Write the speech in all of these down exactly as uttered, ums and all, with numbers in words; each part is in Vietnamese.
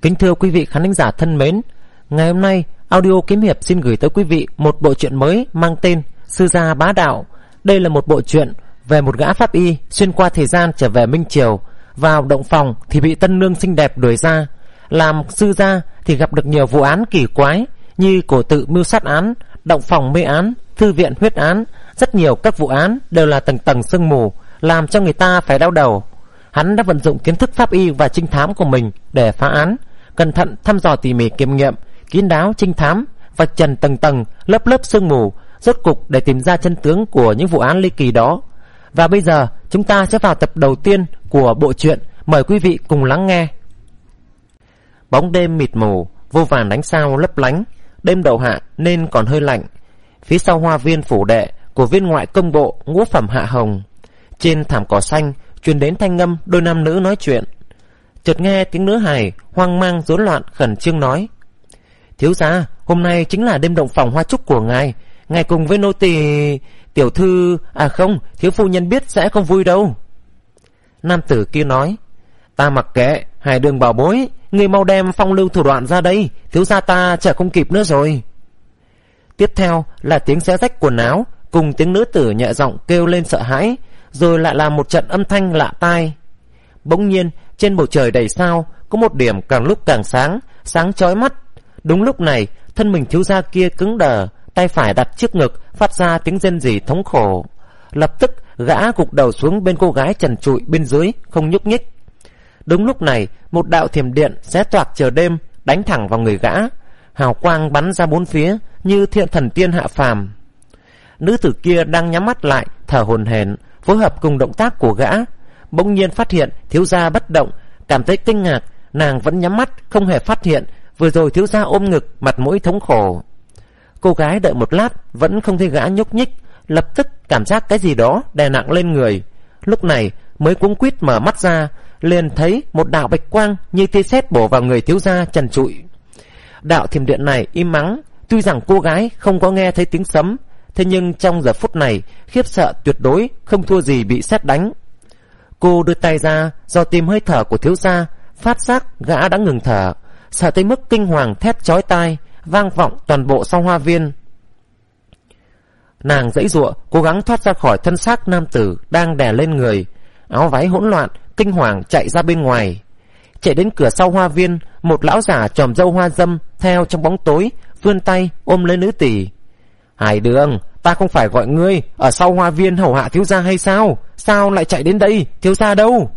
Kính thưa quý vị khán thính giả thân mến, ngày hôm nay Audio Kiếm Hiệp xin gửi tới quý vị một bộ truyện mới mang tên Sư Gia Bá Đạo. Đây là một bộ truyện về một gã pháp y xuyên qua thời gian trở về Minh Triều. Vào động phòng thì bị tân nương xinh đẹp đuổi ra. Làm sư gia thì gặp được nhiều vụ án kỳ quái như cổ tự mưu sát án, động phòng mê án, thư viện huyết án. Rất nhiều các vụ án đều là tầng tầng sương mù, làm cho người ta phải đau đầu. Hắn đã vận dụng kiến thức pháp y và trinh thám của mình để phá án, cẩn thận thăm dò tỉ mỉ kiểm nghiệm, kín đáo trinh thám, vạch trần tầng tầng lớp lớp sương mù, rốt cục để tìm ra chân tướng của những vụ án ly kỳ đó. Và bây giờ chúng ta sẽ vào tập đầu tiên của bộ truyện, mời quý vị cùng lắng nghe. Bóng đêm mịt mù, vô vàn ánh sao lấp lánh, đêm đầu hạ nên còn hơi lạnh. Phía sau hoa viên phủ đệ của viên ngoại công bộ ngũ phẩm Hạ Hồng, trên thảm cỏ xanh truyền đến thanh âm đôi nam nữ nói chuyện. Chợt nghe tiếng nữ hài hoang mang rối loạn khẩn trương nói: "Thiếu gia, hôm nay chính là đêm động phòng hoa trúc của ngài. Ngài cùng với nô tỳ tiểu thư, à không, thiếu phu nhân biết sẽ không vui đâu." Nam tử kia nói: "Ta mặc kệ, Hải Đường bảo bối, người mau đem phong lưu thủ đoạn ra đây, thiếu gia ta chờ không kịp nữa rồi." Tiếp theo là tiếng xé rách quần áo cùng tiếng nữ tử nhẹ giọng kêu lên sợ hãi, rồi lại là một trận âm thanh lạ tai. Bỗng nhiên trên bầu trời đầy sao có một điểm càng lúc càng sáng, sáng chói mắt. Đúng lúc này thân mình thiếu gia kia cứng đờ, tay phải đặt trước ngực phát ra tiếng rên rỉ thống khổ. Lập tức gã gục đầu xuống bên cô gái trần trụi bên dưới không nhúc nhích. Đúng lúc này một đạo thiểm điện xé toạc trời đêm đánh thẳng vào người gã, hào quang bắn ra bốn phía như thiên thần tiên hạ phàm. Nữ tử kia đang nhắm mắt lại thở hổn hển, phối hợp cùng động tác của gã. Bỗng nhiên phát hiện thiếu gia bất động, cảm thấy kinh ngạc, nàng vẫn nhắm mắt không hề phát hiện vừa rồi thiếu gia ôm ngực, mặt mũi thống khổ. Cô gái đợi một lát vẫn không thấy gã nhúc nhích, lập tức cảm giác cái gì đó đè nặng lên người. Lúc này mới cuống quýt mở mắt ra, liền thấy một đạo bạch quang như tia sét bổ vào người thiếu gia trần trụi. Đạo thiểm điện này im mắng, tuy rằng cô gái không có nghe thấy tiếng sấm, thế nhưng trong giờ phút này khiếp sợ tuyệt đối không thua gì bị sét đánh. Cô đưa tay ra do tìm hơi thở của thiếu gia, phát giác gã đã ngừng thở, sợ tới mức kinh hoàng thét chói tai vang vọng toàn bộ sau hoa viên. Nàng giãy giụa cố gắng thoát ra khỏi thân xác nam tử đang đè lên người, áo váy hỗn loạn, kinh hoàng chạy ra bên ngoài. Chạy đến cửa sau hoa viên, một lão giả chòm râu hoa dâm theo trong bóng tối vươn tay ôm lấy nữ tỷ. "Hải Đường, ta không phải gọi ngươi ở sau hoa viên hầu hạ thiếu gia hay sao? Sao lại chạy đến đây? Thiếu gia đâu?"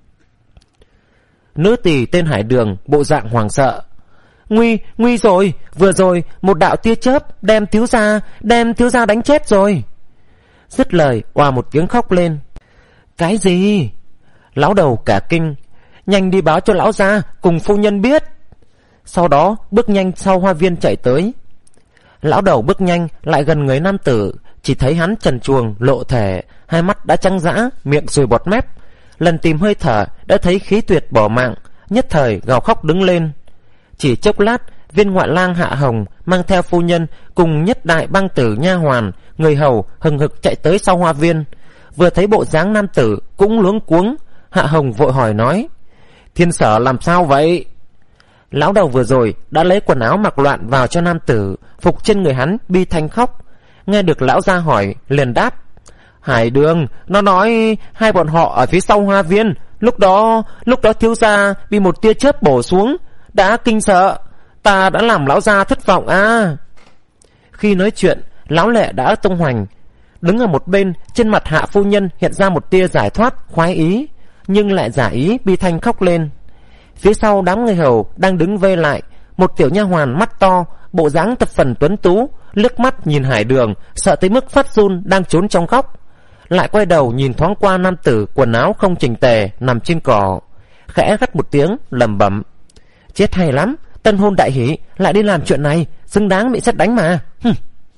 Nữ tỷ tên Hải Đường bộ dạng hoảng sợ. Nguy, nguy rồi, vừa rồi một đạo tia chớp đem thiếu gia, đem thiếu gia đánh chết rồi." Dứt lời oà một tiếng khóc lên. "Cái gì?" Lão đầu cả kinh. "Nhanh đi báo cho lão gia cùng phu nhân biết." Sau đó bước nhanh sau hoa viên chạy tới. Lão đầu bước nhanh lại gần người nam tử, chỉ thấy hắn trần truồng lộ thể, hai mắt đã trắng dã, miệng sùi bọt mép. Lần tìm hơi thở đã thấy khí tuyệt bỏ mạng, nhất thời gào khóc đứng lên. Chỉ chốc lát, viên ngoại lang Hạ Hồng mang theo phu nhân cùng nhất đại bang tử nha hoàn, người hầu hừng hực chạy tới sau hoa viên. Vừa thấy bộ dáng nam tử cũng luống cuống, Hạ Hồng vội hỏi nói: "Thiên Sở làm sao vậy?" Lão đầu vừa rồi đã lấy quần áo mặc loạn vào cho nam tử, phục trên người hắn bi thanh khóc. Nghe được lão gia hỏi liền đáp: "Hải Đường, nó nói hai bọn họ ở phía sau hoa viên, lúc đó lúc đó thiếu gia bị một tia chớp bổ xuống, đã kinh sợ, ta đã làm lão gia thất vọng à." Khi nói chuyện, lão lệ đã tung hoành. Đứng ở một bên, trên mặt Hạ phu nhân hiện ra một tia giải thoát khoái ý, nhưng lại giả ý bi thanh khóc lên. Phía sau đám người hầu đang đứng vây lại, một tiểu nha hoàn mắt to, bộ dáng thập phần tuấn tú, liếc mắt nhìn Hải Đường, sợ tới mức phát run đang trốn trong góc. Lại quay đầu nhìn thoáng qua nam tử quần áo không chỉnh tề nằm trên cỏ, khẽ gắt một tiếng lẩm bẩm: "Chết hay lắm, tân hôn đại hỷ lại đi làm chuyện này, xứng đáng bị sét đánh mà." Hừm.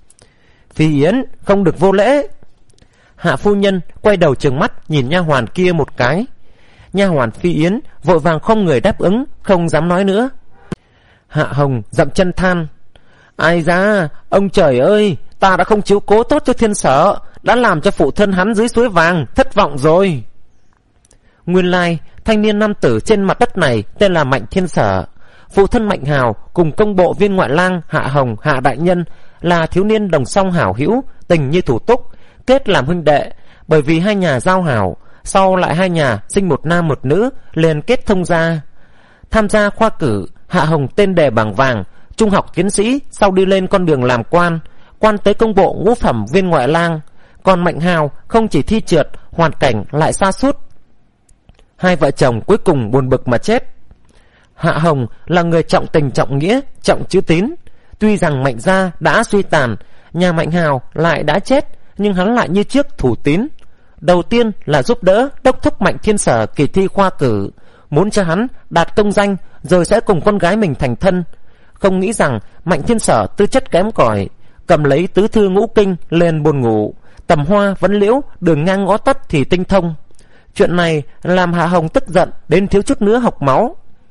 "Phi Yến, không được vô lễ." Hạ phu nhân quay đầu trừng mắt nhìn nha hoàn kia một cái. Nha hoàn Phi Yến vội vàng không người đáp ứng, không dám nói nữa. Hạ Hồng dậm chân than: "Ai da, ông trời ơi, ta đã không chiếu cố tốt cho Thiên Sở, đã làm cho phụ thân hắn dưới suối vàng thất vọng rồi." Nguyên lai thanh niên nam tử trên mặt đất này tên là Mạnh Thiên Sở. phụ thân Mạnh Hào cùng công bộ viên ngoại lang Hạ Hồng, Hạ đại nhân là thiếu niên đồng song hảo hữu, tình như thủ túc, kết làm huynh đệ. Bởi vì hai nhà giao hảo, sau lại hai nhà sinh một nam một nữ, liền kết thông gia. Tham gia khoa cử, Hạ Hồng tên đề bảng vàng, trung học tiến sĩ, sau đi lên con đường làm quan, quan tới công bộ ngũ phẩm viên ngoại lang. Còn Mạnh Hào không chỉ thi trượt, hoàn cảnh lại sa sút. Hai vợ chồng cuối cùng buồn bực mà chết. Hạ Hồng là người trọng tình trọng nghĩa, trọng chữ tín. Tuy rằng Mạnh gia đã suy tàn, nhà Mạnh Hào lại đã chết, nhưng hắn lại như trước thủ tín. Đầu tiên là giúp đỡ đốc thúc Mạnh Thiên Sở kỳ thi khoa cử, muốn cho hắn đạt công danh, rồi sẽ cùng con gái mình thành thân. Không nghĩ rằng Mạnh Thiên Sở tư chất kém cỏi, cầm lấy tứ thư ngũ kinh lên buồn ngủ, tầm hoa vấn liễu, đường ngang ngõ tắt thì tinh thông. Chuyện này làm Hạ Hồng tức giận đến thiếu chút nữa học máu.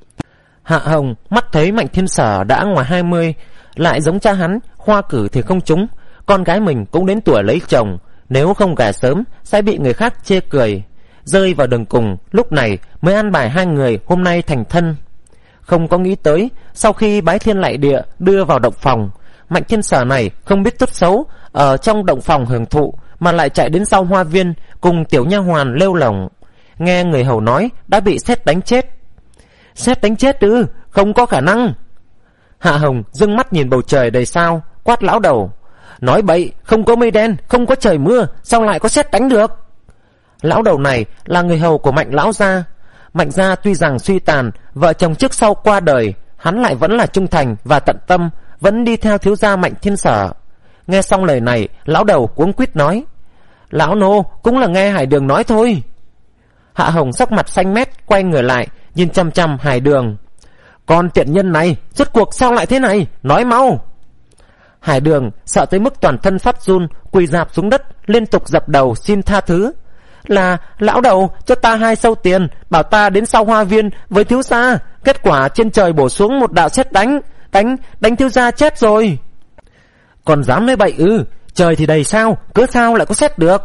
Hạ Hồng mắt thấy Mạnh Thiên Sở đã ngoài hai mươi, lại giống cha hắn, khoa cử thì không trúng, con gái mình cũng đến tuổi lấy chồng, nếu không gả sớm sẽ bị người khác chê cười. Rơi vào đường cùng, lúc này mới an bài hai người hôm nay thành thân. Không có nghĩ tới, sau khi bái thiên lại địa đưa vào động phòng, Mạnh Thiên Sở này không biết tốt xấu, ở trong động phòng hưởng thụ mà lại chạy đến sau hoa viên cùng tiểu nha hoàn lêu lỏng. Nghe người hầu nói đã bị sét đánh chết. Sét đánh chết ư? Không có khả năng. Hạ Hồng dưng mắt nhìn bầu trời đầy sao, quát lão đầu: nói bậy, không có mây đen, không có trời mưa, sao lại có sét đánh được? Lão đầu này là người hầu của Mạnh lão gia. Mạnh gia tuy rằng suy tàn, vợ chồng trước sau qua đời, hắn lại vẫn là trung thành và tận tâm, vẫn đi theo thiếu gia Mạnh Thiên Sở. Nghe xong lời này, lão đầu cuống quýt nói: lão nô cũng là nghe Hải Đường nói thôi. Hạ Hồng sắc mặt xanh mét, quay người lại nhìn chăm chăm Hải Đường: con tiện nhân này rốt cuộc sao lại thế này, nói mau. Hải Đường sợ tới mức toàn thân phát run, quỳ rạp xuống đất, liên tục dập đầu xin tha thứ: là lão đầu cho ta hai sâu tiền, bảo ta đến sau hoa viên với thiếu gia, kết quả trên trời bổ xuống một đạo sét đánh, đánh đánh thiếu gia chết rồi. Còn dám nói bậy ư? Trời thì đầy sao, cớ sao lại có sét được?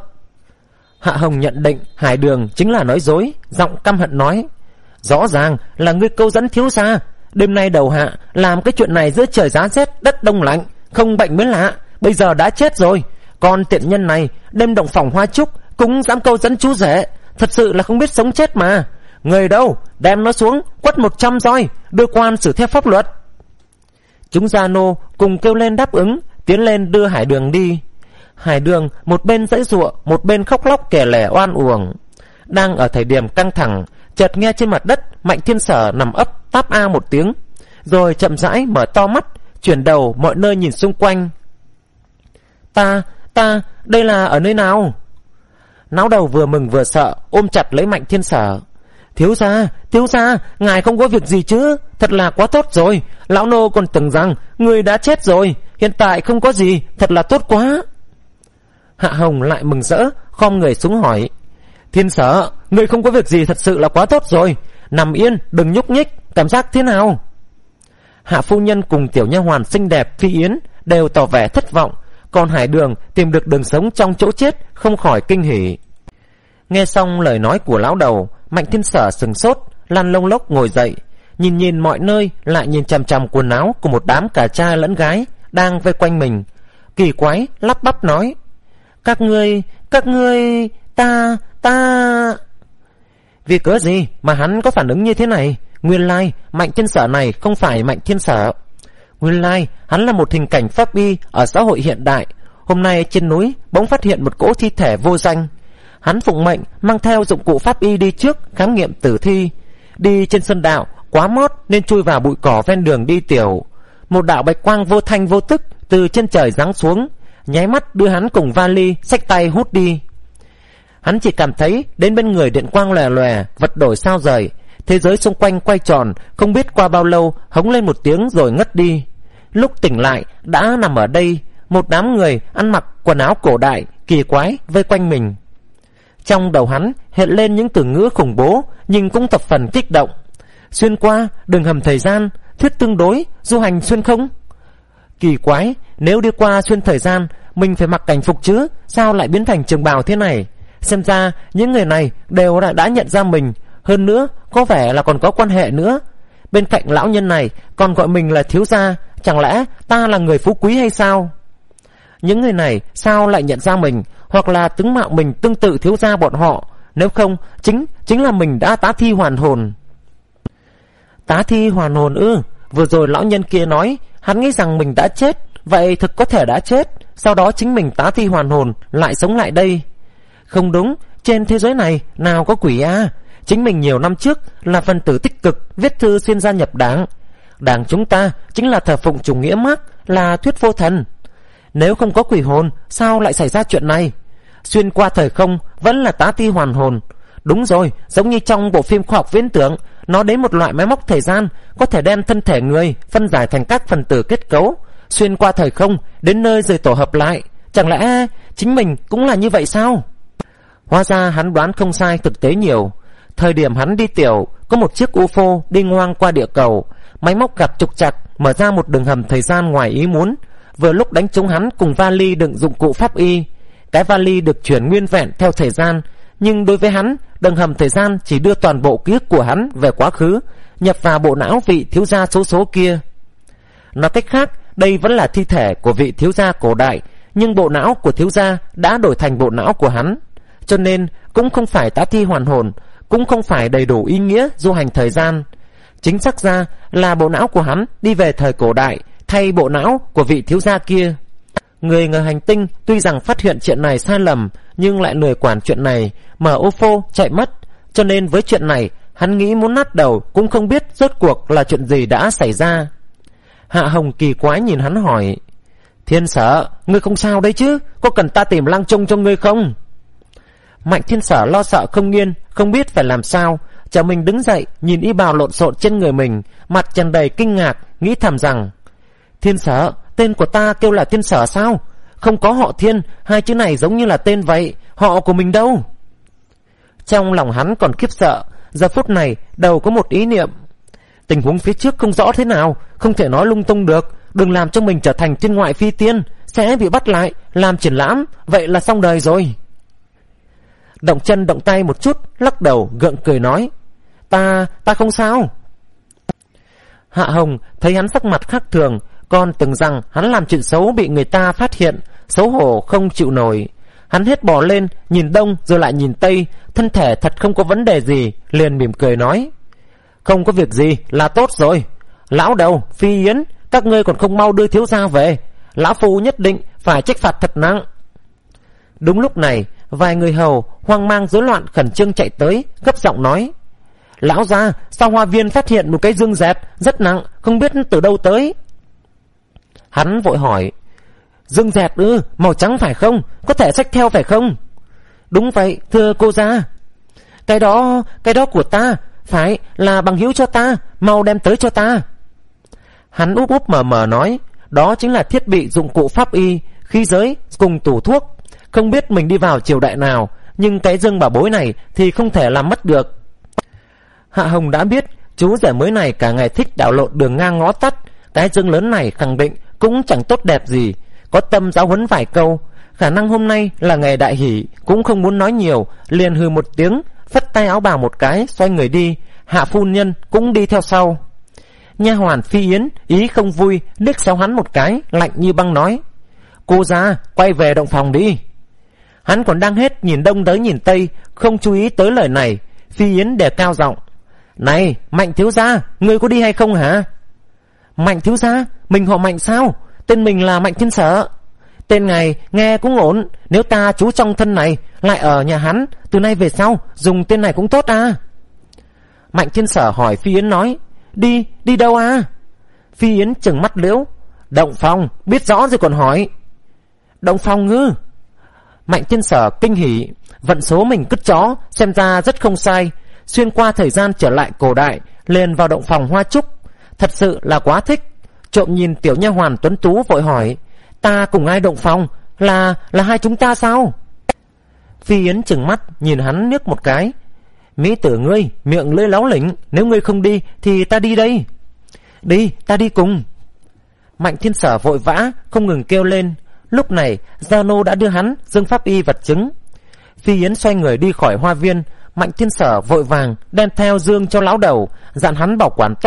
Hạ Hồng nhận định Hải Đường chính là nói dối, giọng căm hận nói: rõ ràng là ngươi câu dẫn thiếu gia, đêm nay đầu hạ làm cái chuyện này giữa trời giá rét đất đông lạnh, không bệnh mới lạ, bây giờ đã chết rồi. Con tiện nhân này đêm động phòng hoa trúc cũng dám câu dẫn chú rể, thật sự là không biết sống chết mà. Người đâu, đem nó xuống quất một trăm roi, đưa quan xử theo pháp luật. Chúng gia nô cùng kêu lên đáp ứng, tiến lên đưa Hải Đường đi. Hải Đường một bên giãy giụa, một bên khóc lóc kể lể oan uổng. Đang ở thời điểm căng thẳng, chợt nghe trên mặt đất Mạnh Thiên Sở nằm ấp táp a một tiếng, rồi chậm rãi mở to mắt, chuyển đầu mọi nơi nhìn xung quanh. Ta, ta, đây là ở nơi nào? Náo đầu vừa mừng vừa sợ, ôm chặt lấy Mạnh Thiên Sở. Thiếu gia, thiếu gia, ngài không có việc gì chứ? Thật là quá tốt rồi, lão nô còn tưởng rằng người đã chết rồi, hiện tại không có gì, thật là tốt quá. Hạ Hồng lại mừng rỡ, khom người xuống hỏi: Thiên Sở, người không có việc gì thật sự là quá tốt rồi, nằm yên, đừng nhúc nhích, cảm giác thế nào? Hạ phu nhân cùng tiểu nha hoàn xinh đẹp Phi Yến đều tỏ vẻ thất vọng, còn Hải Đường tìm được đường sống trong chỗ chết, không khỏi kinh hỉ. Nghe xong lời nói của lão đầu, Mạnh Thiên Sở sừng sốt, lăn lông lốc ngồi dậy, nhìn nhìn mọi nơi, lại nhìn chằm chằm quần áo của một đám cả trai lẫn gái đang vây quanh mình, kỳ quái lắp bắp nói: Các ngươi, các ngươi, ta, ta... Vì cớ gì mà hắn có phản ứng như thế này? Nguyên lai Mạnh Thiên Sở này không phải Mạnh Thiên Sở. Nguyên lai hắn là một hình cảnh pháp y ở xã hội hiện đại. Hôm nay trên núi bỗng phát hiện một cỗ thi thể vô danh. Hắn phụng mệnh mang theo dụng cụ pháp y đi trước khám nghiệm tử thi. Đi trên sơn đạo quá mót nên chui vào bụi cỏ ven đường đi tiểu. Một đạo bạch quang vô thanh vô tức từ trên trời giáng xuống, nháy mắt đưa hắn cùng vali xách tay hút đi. Hắn chỉ cảm thấy đến bên người điện quang lòe lòe, vật đổi sao rời, thế giới xung quanh quay tròn, không biết qua bao lâu hống lên một tiếng rồi ngất đi. Lúc tỉnh lại đã nằm ở đây, một đám người ăn mặc quần áo cổ đại kỳ quái vây quanh mình. Trong đầu hắn hiện lên những từ ngữ khủng bố, nhưng cũng thập phần kích động. Xuyên qua đường hầm thời gian, thuyết tương đối, du hành xuyên không. Kỳ quái, nếu đi qua xuyên thời gian, mình phải mặc cảnh phục chứ, sao lại biến thành trường bào thế này? Xem ra những người này đều đã, đã nhận ra mình, hơn nữa có vẻ là còn có quan hệ nữa. Bên cạnh lão nhân này còn gọi mình là thiếu gia, chẳng lẽ ta là người phú quý hay sao? Những người này sao lại nhận ra mình, hoặc là tướng mạo mình tương tự thiếu gia bọn họ? Nếu không, chính chính là mình đã tá thi hoàn hồn. Tá thi hoàn hồn ư? Vừa rồi lão nhân kia nói hắn nghĩ rằng mình đã chết, vậy thực có thể đã chết, sau đó chính mình tá thi hoàn hồn lại sống lại đây. Không đúng, trên thế giới này nào có quỷ à? Chính mình nhiều năm trước là phần tử tích cực viết thư xin gia nhập đảng. Đảng chúng ta chính là thờ phụng chủ nghĩa Mác, là thuyết vô thần. Nếu không có quỷ hồn, sao lại xảy ra chuyện này? Xuyên qua thời không vẫn là tá thi hoàn hồn. Đúng rồi, giống như trong bộ phim khoa học viễn tưởng, nó đến một loại máy móc thời gian có thể đem thân thể người phân giải thành các phần tử kết cấu, xuyên qua thời không đến nơi rồi tổ hợp lại. Chẳng lẽ chính mình cũng là như vậy sao? Hóa ra hắn đoán không sai thực tế nhiều. Thời điểm hắn đi tiểu, có một chiếc u ép ô đi ngoang qua địa cầu, máy móc gặp trục trặc, mở ra một đường hầm thời gian ngoài ý muốn, vừa lúc đánh trúng hắn cùng vali đựng dụng cụ pháp y. Cái vali được chuyển nguyên vẹn theo thời gian, nhưng đối với hắn, đường hầm thời gian chỉ đưa toàn bộ ký ức của hắn về quá khứ, nhập vào bộ não vị thiếu gia số số kia. Nói cách khác, đây vẫn là thi thể của vị thiếu gia cổ đại, nhưng bộ não của thiếu gia đã đổi thành bộ não của hắn, cho nên cũng không phải tá thi hoàn hồn, cũng không phải đầy đủ ý nghĩa du hành thời gian. Chính xác ra là bộ não của hắn đi về thời cổ đại, thay bộ não của vị thiếu gia kia. Người ngờ hành tinh tuy rằng phát hiện chuyện này sai lầm, nhưng lại lười quản chuyện này, mở ô phô chạy mất. Cho nên với chuyện này, hắn nghĩ muốn nát đầu cũng không biết rốt cuộc là chuyện gì đã xảy ra. Hạ Hồng kỳ quái nhìn hắn hỏi: Thiên Sở, ngươi không sao đấy chứ? Có cần ta tìm lang trông cho ngươi không? Mạnh Thiên Sở lo sợ không yên, không biết phải làm sao. Chợt mình đứng dậy, nhìn y bào lộn xộn trên người mình, mặt tràn đầy kinh ngạc, nghĩ thầm rằng: Thiên Sở, tên của ta kêu là Thiên Sở sao? Không có họ Thiên, hai chữ này giống như là tên vậy, họ của mình đâu? Trong lòng hắn còn khiếp sợ, giờ phút này đầu có một ý niệm: tình huống phía trước không rõ thế nào, không thể nói lung tung được, đừng làm cho mình trở thành thiên ngoại phi tiên, sẽ bị bắt lại làm triển lãm, vậy là xong đời rồi. Động chân động tay một chút, lắc đầu gượng cười nói: Ta, ta không sao. Hạ Hồng thấy hắn sắc mặt khác thường, còn tưởng rằng hắn làm chuyện xấu bị người ta phát hiện, xấu hổ không chịu nổi. Hắn hết bò lên, nhìn đông rồi lại nhìn tây, thân thể thật không có vấn đề gì, liền mỉm cười nói: Không có việc gì là tốt rồi. Lão Đầu, Phi Yến, các ngươi còn không mau đưa thiếu gia về, lão phu nhất định phải trách phạt thật nặng. Đúng lúc này, vài người hầu hoang mang rối loạn khẩn trương chạy tới, gấp giọng nói: Lão gia, sau hoa viên phát hiện một cái dương dẹt rất nặng, không biết từ đâu tới. Hắn vội hỏi: Dương dẹt ư? Màu trắng phải không? Có thể xách theo phải không? Đúng vậy, thưa cô gia. Cái đó, cái đó của ta, phải là bằng hữu cho ta, mau đem tới cho ta. Hắn úp úp mờ mờ nói: Đó chính là thiết bị dụng cụ pháp y, khí giới cùng tủ thuốc. Không biết mình đi vào triều đại nào, nhưng cái dương bảo bối này thì không thể làm mất được. Hạ Hồng đã biết chú rể mới này cả ngày thích đảo lộn đường ngang ngõ tắt, cái dương lớn này khẳng định cũng chẳng tốt đẹp gì, có tâm giáo huấn vài câu. Khả năng hôm nay là ngày đại hỷ, cũng không muốn nói nhiều, liền hừ một tiếng, phất tay áo bào một cái, xoay người đi. Hạ phu nhân cũng đi theo sau. Nha hoàn Phi Yến ý không vui, liếc xéo hắn một cái, lạnh như băng nói: Cô gia, quay về động phòng đi. Hắn còn đang hết nhìn đông tới nhìn tây, không chú ý tới lời này. Phi Yến đề cao giọng: Này, Mạnh thiếu gia, ngươi có đi hay không hả? Mạnh thiếu gia? Mình họ Mạnh sao? Tên mình là Mạnh Thiên Sở. Tên ngài nghe cũng ổn, nếu ta trú trong thân này, lại ở nhà hắn, từ nay về sau dùng tên này cũng tốt à? Mạnh Thiên Sở hỏi Phi Yến nói: Đi, đi đâu à? Phi Yến trừng mắt liễu: Động phòng, biết rõ rồi còn hỏi. Động phòng ngư? Mạnh Thiên Sở kinh hỉ, vận số mình cứt chó xem ra rất không sai, xuyên qua thời gian trở lại cổ đại, liền vào động phòng hoa trúc, thật sự là quá thích. Trộm nhìn tiểu nha hoàn tuấn tú vội hỏi: Ta cùng ai động phòng? Là là hai chúng ta sao? Phi Yến trừng mắt nhìn hắn nước một cái: Mỹ tử ngươi miệng lưỡi láo lỉnh, nếu ngươi không đi thì ta đi đây. Đi, ta đi cùng. Mạnh Thiên Sở vội vã không ngừng kêu lên. Lúc này Gia Nô đã đưa hắn dương pháp y vật chứng. Phi Yến xoay người đi khỏi hoa viên. Mạnh Thiên Sở vội vàng đem theo dương cho lão đầu, dặn hắn bảo quản tốt,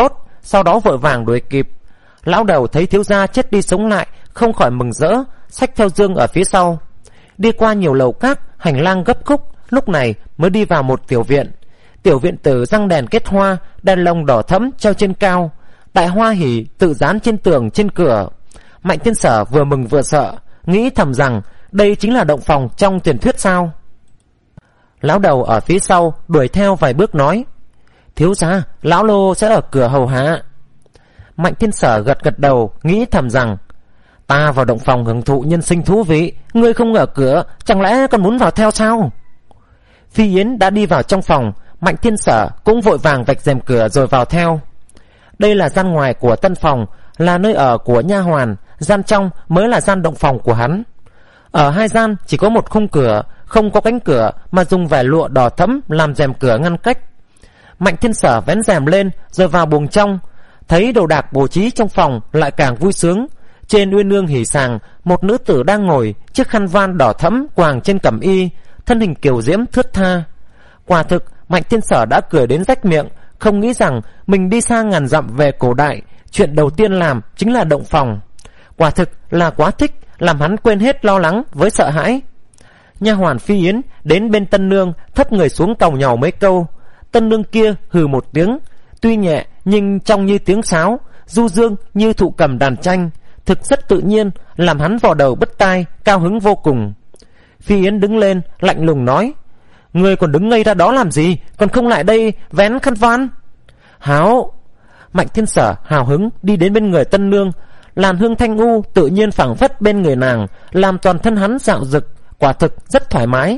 sau đó vội vàng đuổi kịp. Lão đầu thấy thiếu gia chết đi sống lại, không khỏi mừng rỡ, xách theo dương ở phía sau. Đi qua nhiều lầu các, hành lang gấp khúc, lúc này mới đi vào một tiểu viện. Tiểu viện tử răng đèn kết hoa, đèn lồng đỏ thẫm treo trên cao, đại hoa hỷ tự dán trên tường trên cửa. Mạnh Thiên Sở vừa mừng vừa sợ, nghĩ thầm rằng đây chính là động phòng trong truyền thuyết sao. Lão đầu ở phía sau đuổi theo vài bước nói: thiếu gia, lão lô sẽ ở cửa hầu hạ. Mạnh Thiên Sở gật gật đầu, nghĩ thầm rằng ta vào động phòng hưởng thụ nhân sinh thú vị, ngươi không ở cửa, chẳng lẽ còn muốn vào theo sao? Phi Yến đã đi vào trong phòng, Mạnh Thiên Sở cũng vội vàng vạch rèm cửa rồi vào theo. Đây là gian ngoài của tân phòng, là nơi ở của nha hoàn, gian trong mới là gian động phòng của hắn. Ở hai gian chỉ có một khung cửa, không có cánh cửa mà dùng vải lụa đỏ thẫm làm rèm cửa ngăn cách. Mạnh Thiên Sở vén rèm lên rồi vào buồng trong, thấy đồ đạc bố trí trong phòng lại càng vui sướng. Trên uyên ương hỉ sàng, một nữ tử đang ngồi, chiếc khăn voan đỏ thẫm quàng trên cẩm y, thân hình kiều diễm thướt tha. Quả thực Mạnh Thiên Sở đã cười đến rách miệng, không nghĩ rằng mình đi xa ngàn dặm về cổ đại, chuyện đầu tiên làm chính là động phòng. Quả thực là quá thích, làm hắn quên hết lo lắng với sợ hãi. Nha hoàn Phi Yến đến bên tân nương, thấp người xuống càu nhàu mấy câu. Tân nương kia hừ một tiếng, tuy nhẹ nhưng trong như tiếng sáo, du dương như thụ cầm đàn tranh, thực rất tự nhiên, làm hắn vò đầu bứt tai, cao hứng vô cùng. Phi Yến đứng lên lạnh lùng nói: người còn đứng ngây ra đó làm gì, còn không lại đây vén khăn voan? Háo! Mạnh Thiên Sở hào hứng đi đến bên người tân nương, làn hương thanh u tự nhiên phảng phất bên người nàng, làm toàn thân hắn dạo dực, quả thực rất thoải mái.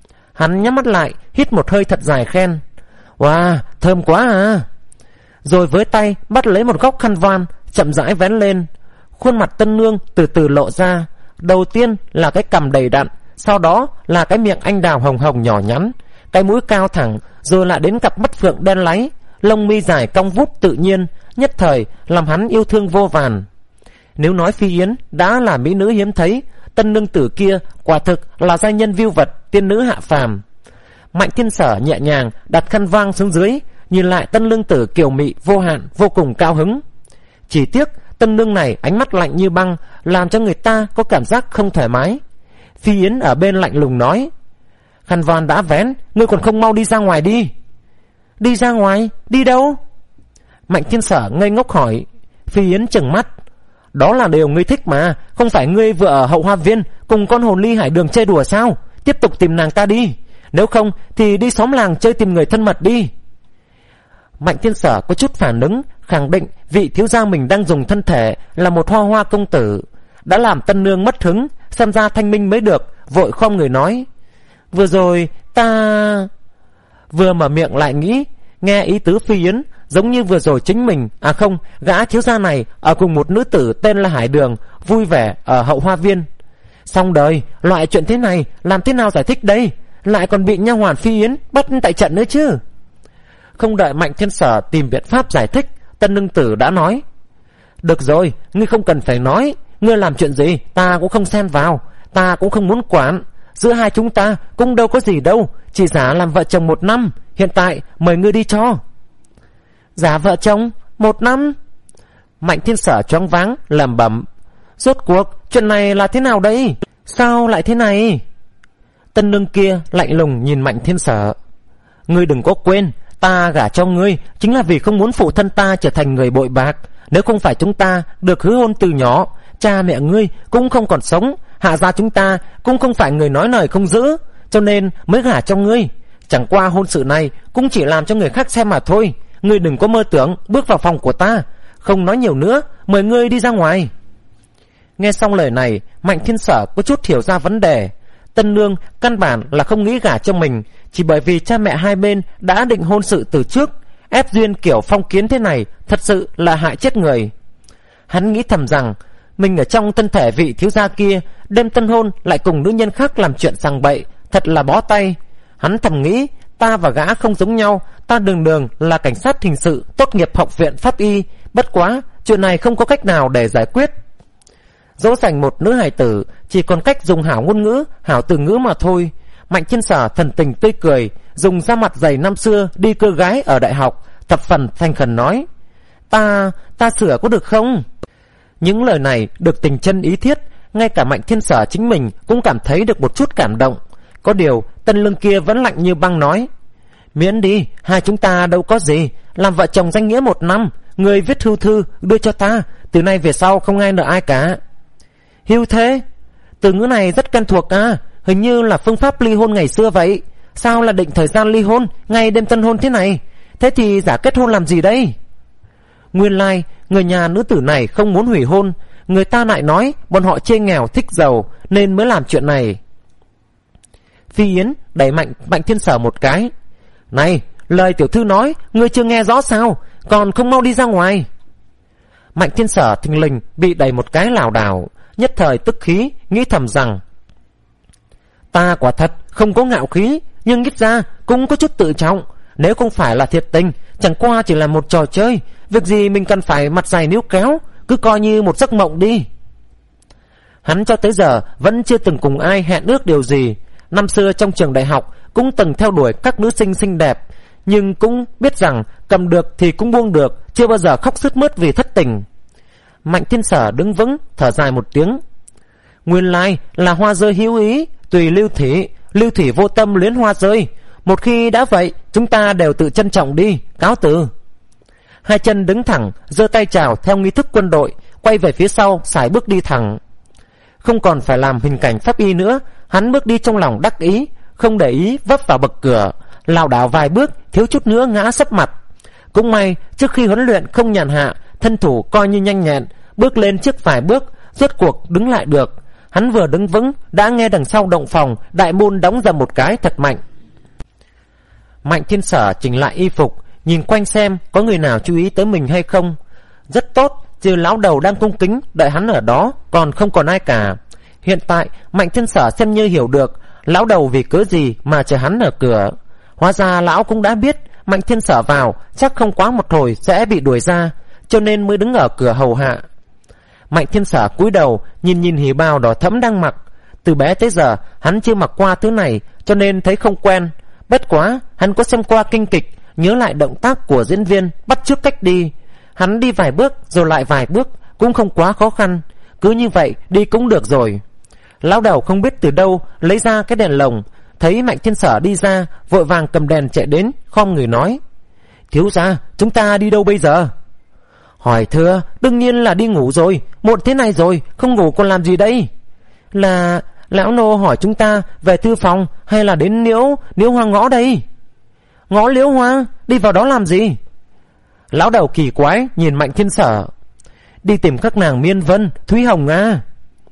Hắn nhắm mắt lại, hít một hơi thật dài khen: wow, thơm quá à! Rồi với tay bắt lấy một góc khăn voan, chậm rãi vén lên. Khuôn mặt tân nương từ từ lộ ra, đầu tiên là cái cằm đầy đặn, sau đó là cái miệng anh đào hồng hồng nhỏ nhắn, cái mũi cao thẳng, rồi lại đến cặp mắt phượng đen láy, lông mi dài cong vút tự nhiên, nhất thời làm hắn yêu thương vô vàn. Nếu nói Phi Yến đã là mỹ nữ hiếm thấy, tân nương tử kia quả thực là giai nhân viu vật, tiên nữ hạ phàm. Mạnh Thiên Sở nhẹ nhàng đặt khăn vang xuống dưới, nhìn lại tân nương tử kiều mị vô hạn, vô cùng cao hứng. Chỉ tiếc tân nương này ánh mắt lạnh như băng, làm cho người ta có cảm giác không thoải mái. Phi Yến ở bên lạnh lùng nói: khăn voan đã vén, ngươi còn không mau đi ra ngoài đi. Đi ra ngoài? Đi đâu? Mạnh Thiên Sở ngây ngốc hỏi. Phi Yến trừng mắt: đó là điều ngươi thích mà, không phải ngươi vừa ở hậu hoa viên cùng con hồn ly hải đường chơi đùa sao? Tiếp tục tìm nàng ta đi, nếu không thì đi xóm làng chơi tìm người thân mật đi. Mạnh Thiên Sở có chút phản ứng, khẳng định vị thiếu gia mình đang dùng thân thể là một hoa hoa công tử, đã làm tân nương mất hứng, xem ra thanh minh mới được, vội khom người nói: vừa rồi ta... Vừa mở miệng lại nghĩ, nghe ý tứ Phi Yến giống như vừa rồi chính mình, à không, gã thiếu gia này ở cùng một nữ tử tên là Hải Đường, vui vẻ ở hậu hoa viên. Xong đời, loại chuyện thế này làm thế nào giải thích đây? Lại còn bị nha hoàn Phi Yến bắt tại trận nữa chứ. Không đợi Mạnh Thiên Sở tìm biện pháp giải thích, tân nương tử đã nói: được rồi, ngươi không cần phải nói, ngươi làm chuyện gì ta cũng không xen vào, ta cũng không muốn quản. Giữa hai chúng ta cũng đâu có gì đâu, chỉ giả làm vợ chồng một năm, hiện tại mời ngươi đi cho. Giả vợ chồng một năm? Mạnh Thiên Sở choáng váng lẩm bẩm: rốt cuộc chuyện này là thế nào đây? Sao lại thế này? Tân nương kia lạnh lùng nhìn Mạnh Thiên Sở: ngươi đừng có quên, ta gả cho ngươi chính là vì không muốn phụ thân ta trở thành người bội bạc. Nếu không phải chúng ta được hứa hôn từ nhỏ, cha mẹ ngươi cũng không còn sống, hạ gia chúng ta cũng không phải người nói lời không giữ, cho nên mới gả cho ngươi. Chẳng qua hôn sự này cũng chỉ làm cho người khác xem mà thôi. Ngươi đừng có mơ tưởng bước vào phòng của ta. Không nói nhiều nữa, mời ngươi đi ra ngoài. Nghe xong lời này, Mạnh Thiên Sở có chút hiểu ra vấn đề. Tân nương căn bản là không nghĩ gả cho mình, chỉ bởi vì cha mẹ hai bên đã định hôn sự từ trước. Ép duyên kiểu phong kiến thế này thật sự là hại chết người. Hắn nghĩ thầm rằng mình ở trong thân thể vị thiếu gia kia, đêm tân hôn lại cùng nữ nhân khác làm chuyện sằng bậy, thật là bó tay. Hắn thầm nghĩ, ta và gã không giống nhau, ta đường đường là cảnh sát hình sự, tốt nghiệp học viện pháp y, bất quá chuyện này không có cách nào để giải quyết. Dỗ dành một nữ hài tử chỉ còn cách dùng hảo ngôn ngữ, hảo từ ngữ mà thôi. Mạnh Thiên Sở thần tình tươi cười, dùng da mặt dày năm xưa đi cưa gái ở đại học, thập phần thành khẩn nói: Ta, ta sửa có được không? Những lời này được tình chân ý thiết, ngay cả Mạnh Thiên Sở chính mình cũng cảm thấy được một chút cảm động. Có điều Tân Lương kia vẫn lạnh như băng nói: Miễn đi, hai chúng ta đâu có gì, làm vợ chồng danh nghĩa một năm, người viết hưu thư đưa cho ta, từ nay về sau không ai nợ ai cả. Hưu thế? Từ ngữ này rất quen thuộc à, hình như là phương pháp ly hôn ngày xưa vậy. Sao là định thời gian ly hôn ngay đêm tân hôn thế này? Thế thì giả kết hôn làm gì đây? Nguyên lai like, người nhà nữ tử này không muốn hủy hôn, người ta lại nói bọn họ chê nghèo thích giàu nên mới làm chuyện này. Phi Yến đẩy Mạnh Mạnh Thiên Sở một cái: Này, lời tiểu thư nói ngươi chưa nghe rõ sao, còn không mau đi ra ngoài. Mạnh Thiên Sở thình lình bị đẩy một cái lảo đảo, nhất thời tức khí, nghĩ thầm rằng: Ta quả thật không có ngạo khí, nhưng ít ra cũng có chút tự trọng. Nếu không phải là thiệt tình, chẳng qua chỉ là một trò chơi, việc gì mình cần phải mặt dày níu kéo, cứ coi như một giấc mộng đi. Hắn cho tới giờ vẫn chưa từng cùng ai hẹn ước điều gì. Năm xưa trong trường đại học cũng từng theo đuổi các nữ sinh xinh đẹp, nhưng cũng biết rằng cầm được thì cũng buông được, chưa bao giờ khóc sướt mướt vì thất tình. Mạnh Thiên Sở đứng vững, thở dài một tiếng: Nguyên lai là hoa rơi hữu ý, tùy lưu thủy, lưu thủy vô tâm luyến hoa rơi. Một khi đã vậy, chúng ta đều tự trân trọng đi, cáo từ. Hai chân đứng thẳng, giơ tay chào theo nghi thức quân đội, quay về phía sau, sải bước đi thẳng. Không còn phải làm hình cảnh pháp y nữa, hắn bước đi trong lòng đắc ý, không để ý vấp vào bậc cửa, lảo đảo vài bước, thiếu chút nữa ngã sấp mặt. Cũng may trước khi huấn luyện không nhàn hạ, thân thủ coi như nhanh nhẹn, bước lên trước vài bước, rốt cuộc đứng lại được. Hắn vừa đứng vững đã nghe đằng sau động phòng đại môn đóng dầm một cái thật mạnh. Mạnh Thiên Sở chỉnh lại y phục, nhìn quanh xem có người nào chú ý tới mình hay không. Rất tốt, trừ lão đầu đang cung kính đợi hắn ở đó, còn không còn ai cả. Hiện tại Mạnh Thiên Sở xem như hiểu được lão đầu vì cớ gì mà chờ hắn ở cửa. Hóa ra lão cũng đã biết Mạnh Thiên Sở vào chắc không quá một hồi sẽ bị đuổi ra, cho nên mới đứng ở cửa hầu hạ. Mạnh Thiên Sở cúi đầu nhìn nhìn hỉ bào đỏ thẫm đang mặc. Từ bé tới giờ hắn chưa mặc qua thứ này, cho nên thấy không quen. Bất quá hắn có xem qua kinh kịch, nhớ lại động tác của diễn viên, bắt chước cách đi. Hắn đi vài bước rồi lại vài bước, cũng không quá khó khăn. Cứ như vậy đi cũng được rồi. Lão đầu không biết từ đâu lấy ra cái đèn lồng, thấy Mạnh Thiên Sở đi ra, vội vàng cầm đèn chạy đến, khom người nói: Thiếu gia, chúng ta đi đâu bây giờ? Hỏi thưa, đương nhiên là đi ngủ rồi, muộn thế này rồi, không ngủ còn làm gì đây? Là lão nô hỏi chúng ta về thư phòng hay là đến liễu liễu hoa ngõ đây? Ngõ liễu hoa, đi vào đó làm gì? Lão đầu kỳ quái nhìn Mạnh Thiên Sở: Đi tìm các nàng Miên Vân, Thúy Hồng à?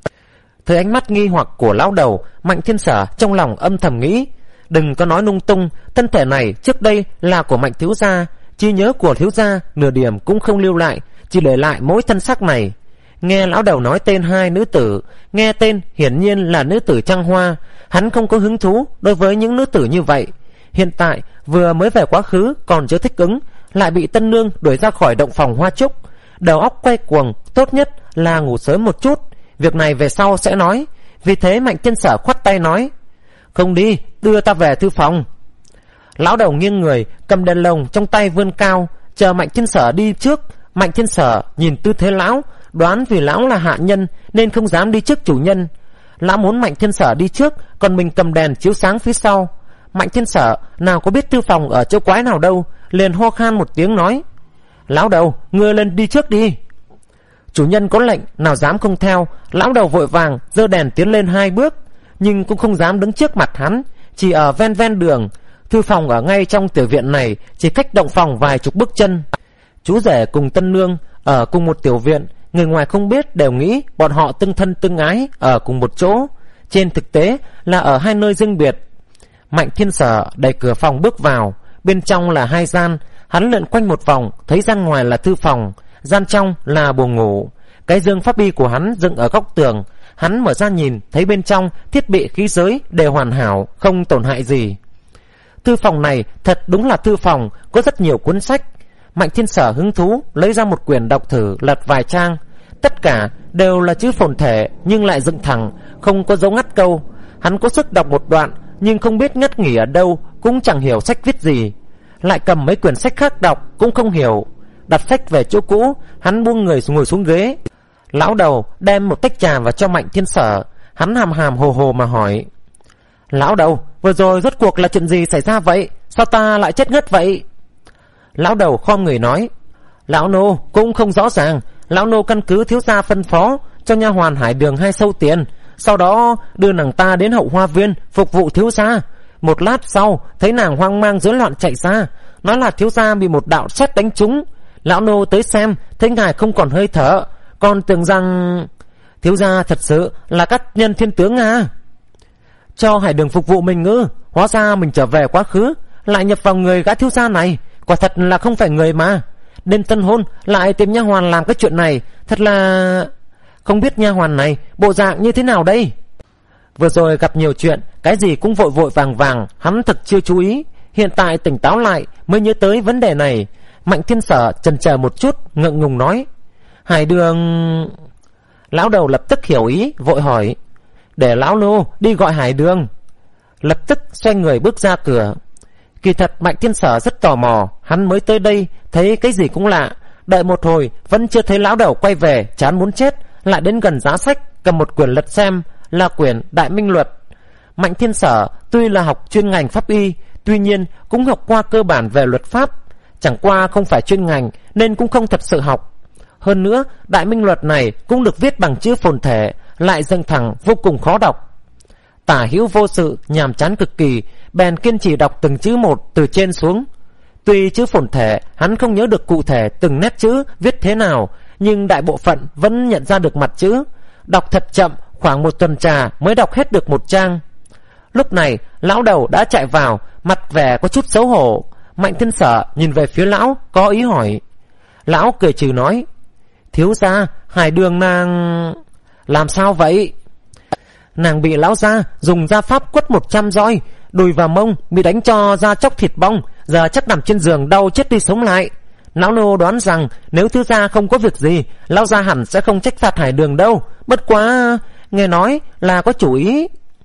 Thấy ánh mắt nghi hoặc của lão đầu, Mạnh Thiên Sở trong lòng âm thầm nghĩ: Đừng có nói lung tung, thân thể này trước đây là của Mạnh thiếu gia, trí nhớ của thiếu gia nửa điểm cũng không lưu lại, chỉ để lại mỗi thân xác này. Nghe lão đầu nói tên hai nữ tử, nghe tên hiển nhiên là nữ tử Trăng Hoa, hắn không có hứng thú đối với những nữ tử như vậy. Hiện tại vừa mới về quá khứ còn chưa thích ứng, lại bị tân nương đuổi ra khỏi động phòng hoa trúc, đầu óc quay cuồng, tốt nhất là ngủ sớm một chút. Việc này về sau sẽ nói. Vì thế Mạnh Thiên Sở khoát tay nói: Không đi, đưa ta về thư phòng. Lão đầu nghiêng người, cầm đèn lồng trong tay vươn cao, chờ Mạnh Thiên Sở đi trước. Mạnh Thiên Sở nhìn tư thế lão, đoán vì lão là hạ nhân nên không dám đi trước chủ nhân. Lão muốn Mạnh Thiên Sở đi trước, còn mình cầm đèn chiếu sáng phía sau. Mạnh Thiên Sở nào có biết thư phòng ở chỗ quái nào đâu, liền ho khan một tiếng nói: Lão đầu, ngươi lên đi trước đi. Chủ nhân có lệnh nào dám không theo. Lão đầu vội vàng giơ đèn tiến lên hai bước, nhưng cũng không dám đứng trước mặt hắn, chỉ ở ven ven đường. Thư phòng ở ngay trong tiểu viện này, chỉ cách động phòng vài chục bước chân. Chú rể cùng tân nương ở cùng một tiểu viện, người ngoài không biết đều nghĩ bọn họ tương thân tương ái ở cùng một chỗ, trên thực tế là ở hai nơi riêng biệt. Mạnh Thiên Sở đẩy cửa phòng bước vào, bên trong là hai gian. Hắn lượn quanh một vòng, thấy gian ngoài là thư phòng, gian trong là buồng ngủ. Cái giường pháp y của hắn dựng ở góc tường. Hắn mở ra nhìn, thấy bên trong thiết bị khí giới đều hoàn hảo, không tổn hại gì. Thư phòng này thật đúng là thư phòng, có rất nhiều cuốn sách. Mạnh Thiên Sở hứng thú lấy ra một quyển đọc thử, lật vài trang. Tất cả đều là chữ phồn thể nhưng lại dựng thẳng, không có dấu ngắt câu. Hắn có sức đọc một đoạn nhưng không biết ngắt nghỉ ở đâu, cũng chẳng hiểu sách viết gì. Lại cầm mấy quyển sách khác đọc cũng không hiểu. đặt sách về chỗ cũ. Hắn buông người ngồi xuống ghế. Lão đầu đem một tách trà vào cho Mạnh Thiên Sở. Hắn hàm hàm hồ hồ mà hỏi: Lão đầu, vừa rồi rốt cuộc là chuyện gì xảy ra vậy? Sao ta lại chết ngất vậy? Lão đầu khom người nói: Lão nô cũng không rõ ràng. Lão nô căn cứ thiếu gia phân phó cho nha hoàn Hải Đường hai sâu tiền, sau đó đưa nàng ta đến hậu hoa viên phục vụ thiếu gia. Một lát sau thấy nàng hoang mang rối loạn chạy ra, nói là thiếu gia bị một đạo sét đánh trúng. Lão nô tới xem thấy ngài không còn hơi thở, còn tưởng rằng thiếu gia thật sự là các nhân thiên tướng à? Cho Hải Đường phục vụ mình ư? Hóa ra mình trở về quá khứ lại nhập vào người gã thiếu gia này, quả thật là không phải người mà. Đêm tân hôn lại tìm nha hoàn làm cái chuyện này, thật là... Không biết nha hoàn này bộ dạng như thế nào đây? Vừa rồi gặp nhiều chuyện, cái gì cũng vội vội vàng vàng, hắn thật chưa chú ý. Hiện tại tỉnh táo lại mới nhớ tới vấn đề này. Mạnh Thiên Sở chần chờ một chút, ngượng ngùng nói: Hải Đường... Lão đầu lập tức hiểu ý, vội hỏi: Để lão nô đi gọi Hải Đường. Lập tức xoay người bước ra cửa. Kỳ thật Mạnh Thiên Sở rất tò mò, hắn mới tới đây thấy cái gì cũng lạ. Đợi một hồi vẫn chưa thấy lão đầu quay về, chán muốn chết, lại đến gần giá sách cầm một quyển lật xem, là quyển Đại Minh Luật. Mạnh Thiên Sở tuy là học chuyên ngành pháp y, tuy nhiên cũng học qua cơ bản về luật pháp, chẳng qua không phải chuyên ngành nên cũng không thật sự học. Hơn nữa Đại Minh Luật này cũng được viết bằng chữ phồn thể, lại dâng thẳng vô cùng khó đọc. Tả hữu vô sự, nhàm chán cực kỳ, bèn kiên trì đọc từng chữ một từ trên xuống. Tuy chữ phồn thể hắn không nhớ được cụ thể từng nét chữ viết thế nào, nhưng đại bộ phận vẫn nhận ra được mặt chữ. Đọc thật chậm, khoảng một tuần trà mới đọc hết được một trang. Lúc này lão đầu đã chạy vào, mặt vẻ có chút xấu hổ. Mạnh Thiên Sở nhìn về phía lão, có ý hỏi. Lão cười trừ nói: Thiếu gia, Hải Đường nàng... Làm sao vậy? Nàng bị lão gia dùng gia pháp quất một trăm roi, đùi và mông bị đánh cho da chóc thịt bong, giờ chắc nằm trên giường đau chết đi sống lại. Lão nô đoán rằng nếu thiếu gia không có việc gì, lão gia hẳn sẽ không trách phạt Hải Đường đâu. Bất quá nghe nói là có chủ ý.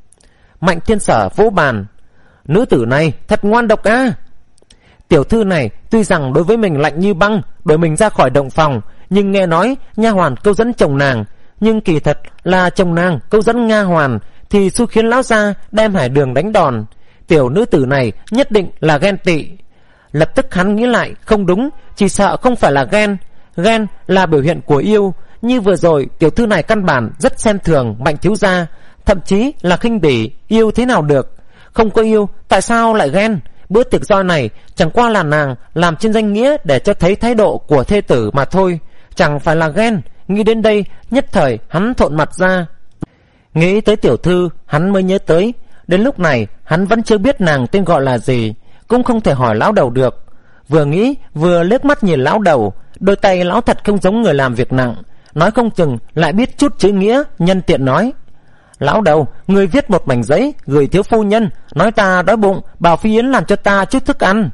Mạnh Thiên Sở vỗ bàn: Nữ tử này thật ngoan độc a. Tiểu thư này tuy rằng đối với mình lạnh như băng, đuổi mình ra khỏi động phòng, nhưng nghe nói nha hoàn câu dẫn chồng nàng, nhưng kỳ thật là chồng nàng câu dẫn nha hoàn, thì xui khiến lão gia đem Hải Đường đánh đòn. Tiểu nữ tử này nhất định là ghen tị. Lập tức hắn nghĩ lại, không đúng, chỉ sợ không phải là ghen. Ghen là biểu hiện của yêu. Như vừa rồi tiểu thư này căn bản rất xem thường Mạnh thiếu gia, thậm chí là khinh bỉ. Yêu thế nào được? Không có yêu tại sao lại ghen? Bữa tiệc roi này chẳng qua là nàng làm trên danh nghĩa để cho thấy thái độ của thê tử mà thôi, chẳng phải là ghen. Nghĩ đến đây nhất thời hắn thộn mặt ra. Nghĩ tới tiểu thư hắn mới nhớ tới, đến lúc này hắn vẫn chưa biết nàng tên gọi là gì, cũng không thể hỏi lão đầu được. Vừa nghĩ vừa liếc mắt nhìn lão đầu, đôi tay lão thật không giống người làm việc nặng, nói không chừng lại biết chút chữ nghĩa, nhân tiện nói: Lão đầu, người viết một mảnh giấy gửi thiếu phu nhân, nói ta đói bụng, bảo Phi Yến làm cho ta chút thức ăn.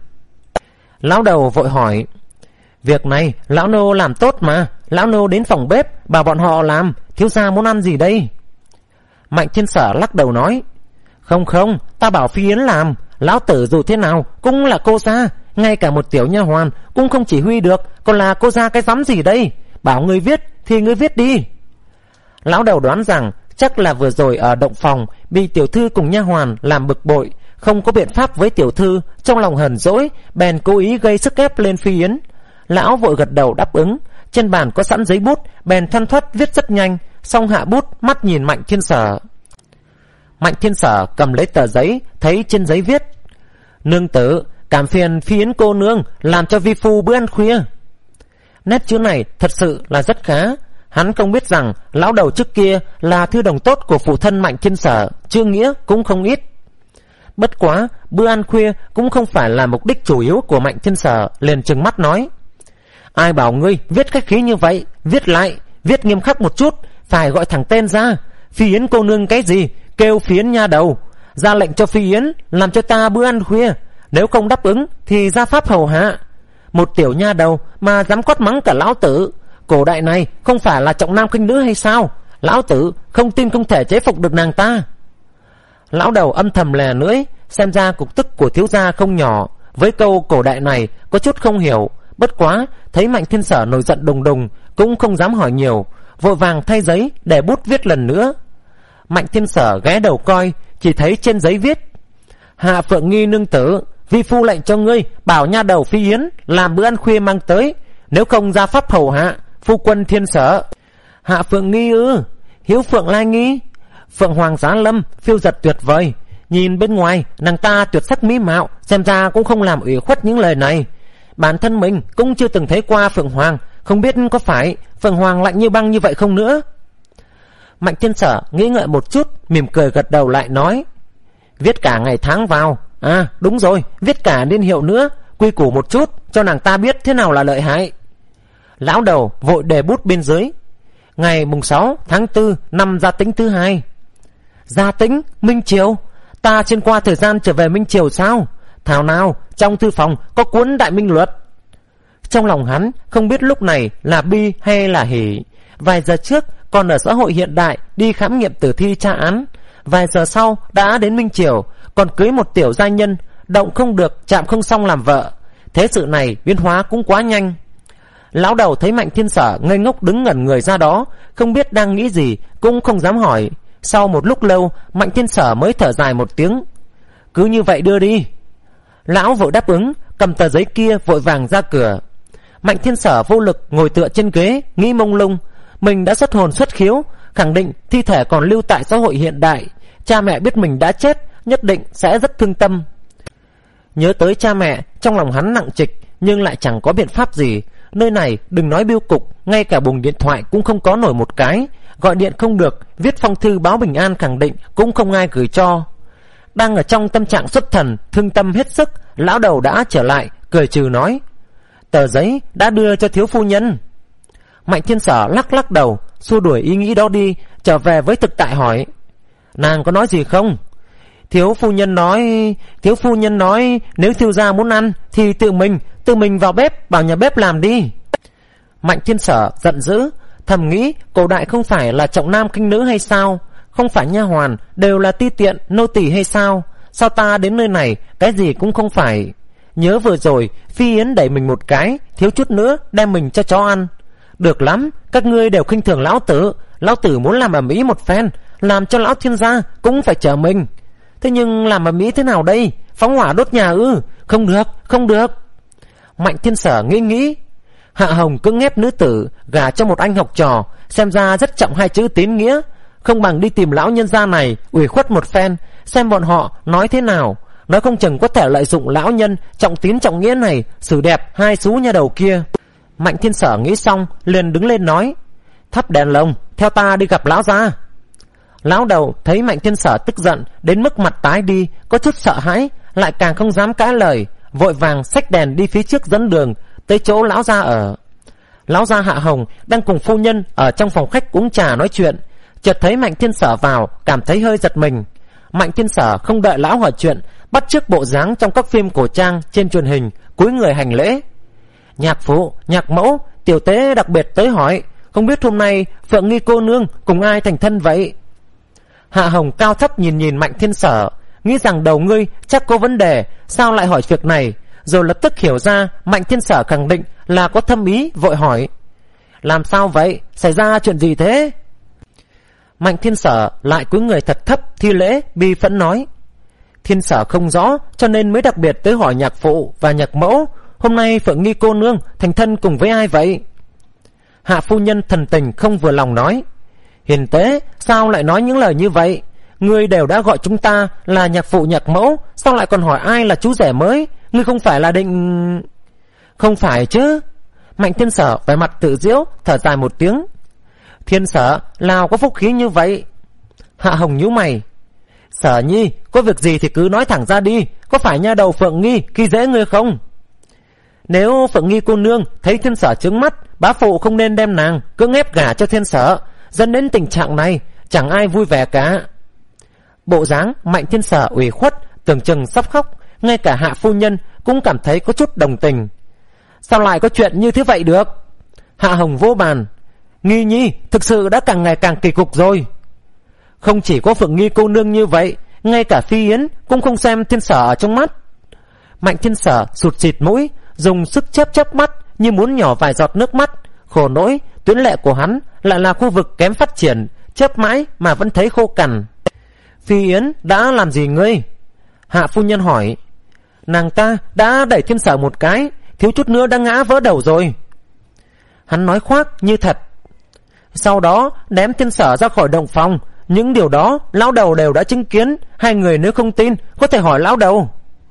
Lão đầu vội hỏi: Việc này lão nô làm tốt mà, lão nô đến phòng bếp bảo bọn họ làm, thiếu gia muốn ăn gì đây? Mạnh Thiên Sở lắc đầu nói: Không không, ta bảo Phi Yến làm. Lão tử dù thế nào cũng là cô gia, ngay cả một tiểu nha hoàn cũng không chỉ huy được, còn là cô gia cái rắm gì đây? Bảo người viết thì người viết đi. Lão đầu đoán rằng chắc là vừa rồi ở động phòng bị tiểu thư cùng nha hoàn làm bực bội, không có biện pháp với tiểu thư, trong lòng hờn dỗi bèn cố ý gây sức ép lên Phi Yến. Lão vội gật đầu đáp ứng. Trên bàn có sẵn giấy bút, bèn thoăn thoắt viết rất nhanh, xong hạ bút, mắt nhìn Mạnh Thiên Sở. Mạnh Thiên Sở cầm lấy tờ giấy, thấy trên giấy viết: Nương tử, cảm phiền Phi Yến cô nương làm cho vi phu bữa ăn khuya. Nét chữ này thật sự là rất khá. Hắn không biết rằng lão đầu trước kia là thư đồng tốt của phụ thân Mạnh Thiên Sở, chữ nghĩa cũng không ít. Bất quá bữa ăn khuya cũng không phải là mục đích chủ yếu của Mạnh Thiên Sở, liền trừng mắt nói: Ai bảo ngươi viết khách khí như vậy? Viết lại, viết nghiêm khắc một chút, phải gọi thẳng tên ra. Phi Yến cô nương cái gì? Kêu Phi Yến nha đầu. Ra lệnh cho Phi Yến làm cho ta bữa ăn khuya, nếu không đáp ứng thì ra pháp hầu hạ. Một tiểu nha đầu mà dám quát mắng cả lão tử. Cổ đại này không phải là trọng nam khinh nữ hay sao? Lão tử không tin không thể chế phục được nàng ta. Lão đầu âm thầm lè lưỡi, xem ra cục tức của thiếu gia không nhỏ. Với câu cổ đại này có chút không hiểu, Bất quá thấy Mạnh Thiên Sở nổi giận đùng đùng cũng không dám hỏi nhiều, vội vàng thay giấy để bút viết lần nữa. Mạnh Thiên Sở ghé đầu coi, chỉ thấy trên giấy viết: Hạ Phượng Nghi nương tử, vi phu lệnh cho ngươi bảo nha đầu Phi Yến làm bữa ăn khuya mang tới, nếu không ra pháp hầu hạ phu quân Thiên Sở. Hạ Phượng Nghi ư? Hiếu Phượng Lai Nghi? Phượng Hoàng Giá Lâm phiêu giật tuyệt vời, nhìn bên ngoài nàng ta tuyệt sắc mỹ mạo, xem ra cũng không làm ủy khuất những lời này. Bản thân mình cũng chưa từng thấy qua Phượng Hoàng, không biết có phải Phượng Hoàng lạnh như băng như vậy không nữa. Mạnh Thiên Sở nghĩ ngợi một chút, mỉm cười gật đầu lại nói: Viết cả ngày tháng vào. À đúng rồi, viết cả niên hiệu nữa, quy củ một chút cho nàng ta biết thế nào là lợi hại. Lão đầu vội đề bút bên dưới: Ngày mùng sáu tháng tư năm Gia Tính thứ hai. Gia Tính? Minh Triều? Ta trên qua thời gian trở về Minh Triều sao? Thảo nào trong thư phòng có cuốn Đại Minh Luật. Trong lòng hắn không biết lúc này là bi hay là hỉ. Vài giờ trước còn ở xã hội hiện đại đi khám nghiệm tử thi tra án, vài giờ sau đã đến Minh Triều, còn cưới một tiểu gia nhân, động không được chạm không xong làm vợ. Thế sự này biến hóa cũng quá nhanh. Lão đầu thấy Mạnh Thiên Sở ngây ngốc đứng ngẩn người ra đó, không biết đang nghĩ gì, cũng không dám hỏi. Sau một lúc lâu, Mạnh Thiên Sở mới thở dài một tiếng: Cứ như vậy đưa đi. Lão vội đáp ứng, cầm tờ giấy kia vội vàng ra cửa. Mạnh Thiên Sở vô lực ngồi tựa trên ghế, nghĩ mông lung. Mình đã xuất hồn xuất khiếu, khẳng định thi thể còn lưu tại xã hội hiện đại. Cha mẹ biết mình đã chết, nhất định sẽ rất thương tâm. Nhớ tới cha mẹ, trong lòng hắn nặng trịch, nhưng lại chẳng có biện pháp gì. Nơi này đừng nói bưu cục, ngay cả buồng điện thoại cũng không có nổi một cái. Gọi điện không được, viết phong thư báo bình an khẳng định cũng không ai gửi cho. Đang ở trong tâm trạng xuất thần, thương tâm hết sức, lão đầu đã trở lại, cười trừ nói: Tờ giấy đã đưa cho thiếu phu nhân. Mạnh Thiên Sở lắc lắc đầu, xua đuổi ý nghĩ đó đi, trở về với thực tại hỏi: Nàng có nói gì không? Thiếu phu nhân nói Thiếu phu nhân nói nếu thiếu gia muốn ăn thì tự mình Tự mình vào bếp bảo nhà bếp làm đi. Mạnh Thiên Sở giận dữ, thầm nghĩ cổ đại không phải là trọng nam khinh nữ hay sao? Không phải nha hoàn đều là ti tiện nô tỳ hay sao? Sao ta đến nơi này cái gì cũng không phải? Nhớ vừa rồi Phi Yến đẩy mình một cái, thiếu chút nữa đem mình cho chó ăn. Được lắm, các ngươi đều khinh thường lão tử. Lão tử muốn làm ầm ĩ một phen, làm cho lão thiên gia cũng phải chờ mình. Thế nhưng làm ầm ĩ thế nào đây? Phóng hỏa đốt nhà ư? Không được, không được. Mạnh Thiên Sở nghĩ nghĩ. Hạ Hồng cứ ép nữ tử gả cho một anh học trò, xem ra rất trọng hai chữ tín nghĩa. Không bằng đi tìm lão nhân gia này ủy khuất một phen, xem bọn họ nói thế nào. Nói không chừng có thể lợi dụng lão nhân trọng tín trọng nghĩa này xử đẹp hai xú nhà đầu kia. Mạnh Thiên Sở nghĩ xong liền đứng lên nói: Thắp đèn lồng, theo ta đi gặp lão gia. Lão đầu thấy Mạnh Thiên Sở tức giận đến mức mặt tái đi, có chút sợ hãi, lại càng không dám cãi lời, vội vàng xách đèn đi phía trước dẫn đường tới chỗ lão gia ở. Lão gia Hạ Hồng đang cùng phu nhân ở trong phòng khách uống trà nói chuyện, chợt thấy Mạnh Thiên Sở vào, cảm thấy hơi giật mình. Mạnh Thiên Sở không đợi lão hỏi chuyện, bắt chước bộ dáng trong các phim cổ trang trên truyền hình, cúi người hành lễ: Nhạc phụ, nhạc mẫu, tiểu tế đặc biệt tới hỏi, không biết hôm nay Phượng Nghi cô nương cùng ai thành thân vậy? Hạ Hồng cao thấp nhìn nhìn Mạnh Thiên Sở, nghĩ rằng đầu ngươi chắc có vấn đề, sao lại hỏi việc này, rồi lập tức hiểu ra Mạnh Thiên Sở khẳng định là có thâm ý, vội hỏi: Làm sao vậy? Xảy ra chuyện gì thế? Mạnh Thiên Sở lại cúi người thật thấp thi lễ, bi phẫn nói: Thiên Sở không rõ cho nên mới đặc biệt tới hỏi nhạc phụ và nhạc mẫu, hôm nay Phượng Nghi cô nương thành thân cùng với ai vậy? Hạ phu nhân thần tình không vừa lòng nói: Hiền tế, sao lại nói những lời như vậy? Ngươi đều đã gọi chúng ta là nhạc phụ nhạc mẫu, sao lại còn hỏi ai là chú rể mới? Ngươi không phải là định... Không phải chứ? Mạnh Thiên Sở vẻ mặt tự giễu, thở dài một tiếng: Thiên Sở nào có phúc khí như vậy? Hạ Hồng nhíu mày: Sở nhi, có việc gì thì cứ nói thẳng ra đi, có phải nha đầu Phượng Nghi khi dễ ngươi không? Nếu Phượng Nghi cô nương thấy Thiên Sở trướng mắt, bá phụ không nên đem nàng cưỡng ép gả cho Thiên Sở, dẫn đến tình trạng này chẳng ai vui vẻ cả. Bộ dáng Mạnh Thiên Sở ủy khuất, tưởng chừng sắp khóc, ngay cả Hạ phu nhân cũng cảm thấy có chút đồng tình. Sao lại có chuyện như thế vậy được? Hạ Hồng vỗ bàn: Nghi nhi thực sự đã càng ngày càng kỳ cục rồi. Không chỉ có Phượng Nghi cô nương như vậy, ngay cả Phi Yến cũng không xem Thiên Sở ở trong mắt. Mạnh Thiên Sở sụt xịt mũi, dùng sức chớp chớp mắt, như muốn nhỏ vài giọt nước mắt. Khổ nỗi tuyến lệ của hắn lại là khu vực kém phát triển, chớp mãi mà vẫn thấy khô cằn. Phi Yến đã làm gì ngươi? Hạ phu nhân hỏi. Nàng ta đã đẩy Thiên Sở một cái, thiếu chút nữa đã ngã vỡ đầu rồi. Hắn nói khoác như thật. Sau đó ném Thiên Sở ra khỏi động phòng. Những điều đó lão đầu đều đã chứng kiến. Hai người nếu không tin có thể hỏi lão đầu.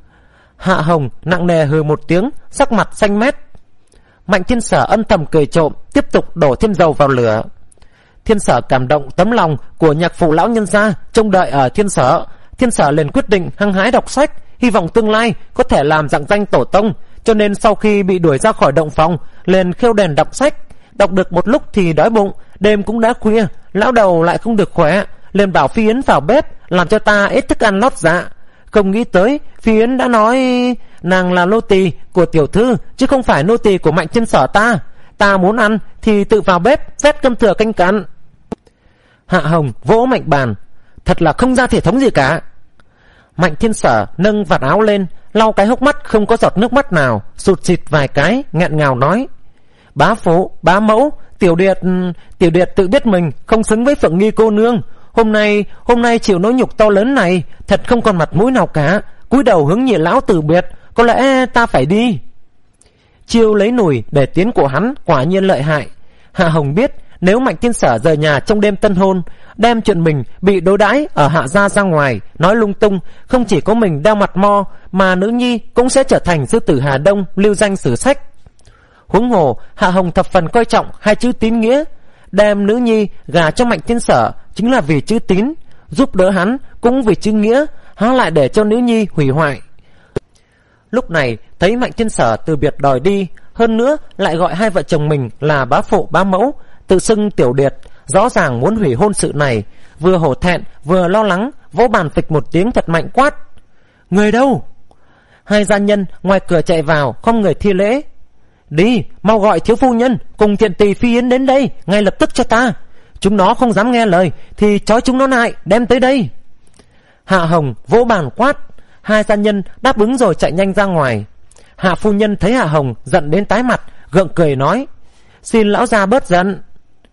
Hạ Hồng nặng nề hừ một tiếng, sắc mặt xanh mét. Mạnh Thiên Sở âm thầm cười trộm, tiếp tục đổ thêm dầu vào lửa. Thiên Sở cảm động tấm lòng của nhạc phụ lão nhân gia, trông đợi ở Thiên Sở. Thiên Sở liền quyết định hăng hái đọc sách, hy vọng tương lai có thể làm rạng danh tổ tông. Cho nên sau khi bị đuổi ra khỏi động phòng, liền khêu đèn đọc sách. Đọc được một lúc thì đói bụng, đêm cũng đã khuya, lão đầu lại không được khỏe, liền bảo Phi Yến vào bếp làm cho ta ít thức ăn lót dạ. Không nghĩ tới Phi Yến đã nói nàng là nô tỳ của tiểu thư, chứ không phải nô tỳ của Mạnh Thiên Sở ta. Ta muốn ăn thì tự vào bếp vét cơm thừa canh cặn. Hạ Hồng vỗ mạnh bàn. Thật là không ra thể thống gì cả. Mạnh Thiên Sở nâng vạt áo lên, lau cái hốc mắt không có giọt nước mắt nào, sụt sịt vài cái, nghẹn ngào nói. Bá phụ, bá mẫu, tiểu điệt Tiểu điệt tự biết mình không xứng với Phượng Nghi cô nương. Hôm nay Hôm nay chịu nỗi nhục to lớn này, thật không còn mặt mũi nào cả. Cúi đầu hướng nhị lão từ biệt. Có lẽ ta phải đi. Chiêu lấy nùi để tiến của hắn quả nhiên lợi hại. Hạ Hồng biết nếu Mạnh Thiên Sở rời nhà trong đêm tân hôn, đem chuyện mình bị đối đãi ở Hạ gia ra ngoài, nói lung tung, không chỉ có mình đeo mặt mo, mà nữ nhi cũng sẽ trở thành sư tử Hà Đông lưu danh sử sách. Huống hồ Hạ Hồng thập phần coi trọng hai chữ tín nghĩa, đem nữ nhi gả cho Mạnh Thiên Sở chính là vì chữ tín, giúp đỡ hắn cũng vì chữ nghĩa, há lại để cho nữ nhi hủy hoại. Lúc này thấy Mạnh Thiên Sở từ biệt đòi đi, hơn nữa lại gọi hai vợ chồng mình là bá phụ bá mẫu, tự xưng tiểu điệt, rõ ràng muốn hủy hôn sự này, vừa hổ thẹn vừa lo lắng, vỗ bàn phịch một tiếng thật mạnh quát. Người đâu? Hai gia nhân ngoài cửa chạy vào, không người thi lễ. Đi, mau gọi thiếu phu nhân cùng thiện tỳ Phi Yến đến đây ngay lập tức cho ta. Chúng nó không dám nghe lời thì trói chúng nó lại đem tới đây. Hạ Hồng vỗ bàn quát. Hai gia nhân đáp ứng rồi chạy nhanh ra ngoài. Hạ phu nhân thấy Hạ Hồng giận đến tái mặt, gượng cười nói. Xin lão gia bớt giận.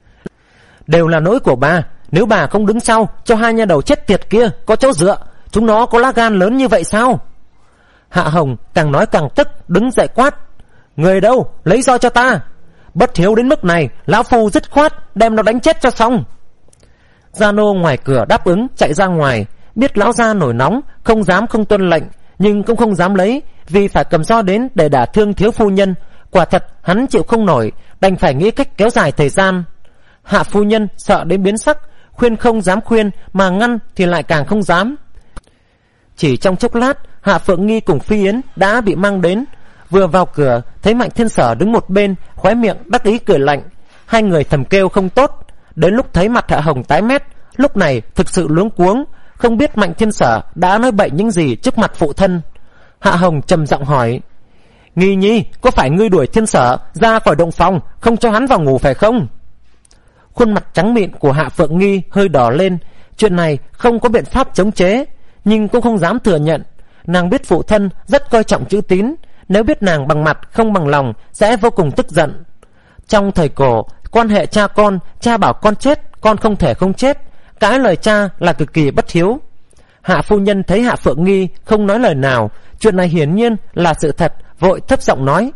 Đều là lỗi của bà. Nếu bà không đứng sau cho hai nha đầu chết tiệt kia có chỗ dựa, chúng nó có lá gan lớn như vậy sao? Hạ Hồng càng nói càng tức, đứng dậy quát. Người đâu, lấy roi cho ta. Bất hiếu đến mức này, lão phu dứt khoát đem nó đánh chết cho xong. Gia nô ngoài cửa đáp ứng chạy ra ngoài, biết lão gia nổi nóng, không dám không tuân lệnh, nhưng cũng không dám lấy, vì phải cầm roi đến để đả thương thiếu phu nhân. Quả thật hắn chịu không nổi, đành phải nghĩ cách kéo dài thời gian. Hạ phu nhân sợ đến biến sắc, khuyên không dám khuyên, mà ngăn thì lại càng không dám. Chỉ trong chốc lát, Hạ Phượng Nghi cùng Phi Yến đã bị mang đến. Vừa vào cửa thấy Mạnh Thiên Sở đứng một bên, khóe miệng đắc ý cười lạnh. Hai người thầm kêu không tốt. Đến lúc thấy mặt Hạ Hồng tái mét, lúc này thực sự luống cuống, không biết Mạnh Thiên Sở đã nói bậy những gì trước mặt phụ thân. Hạ Hồng trầm giọng hỏi. Nghi nhi, có phải ngươi đuổi Thiên Sở ra khỏi động phòng, không cho hắn vào ngủ phải không? Khuôn mặt trắng mịn của Hạ Phượng Nghi hơi đỏ lên. Chuyện này không có biện pháp chống chế, nhưng cũng không dám thừa nhận. Nàng biết phụ thân rất coi trọng chữ tín, nếu biết nàng bằng mặt không bằng lòng sẽ vô cùng tức giận. Trong thời cổ, quan hệ cha con, cha bảo con chết, con không thể không chết, cãi lời cha là cực kỳ bất hiếu. Hạ phu nhân thấy Hạ Phượng Nghi không nói lời nào, chuyện này hiển nhiên là sự thật, vội thấp giọng nói.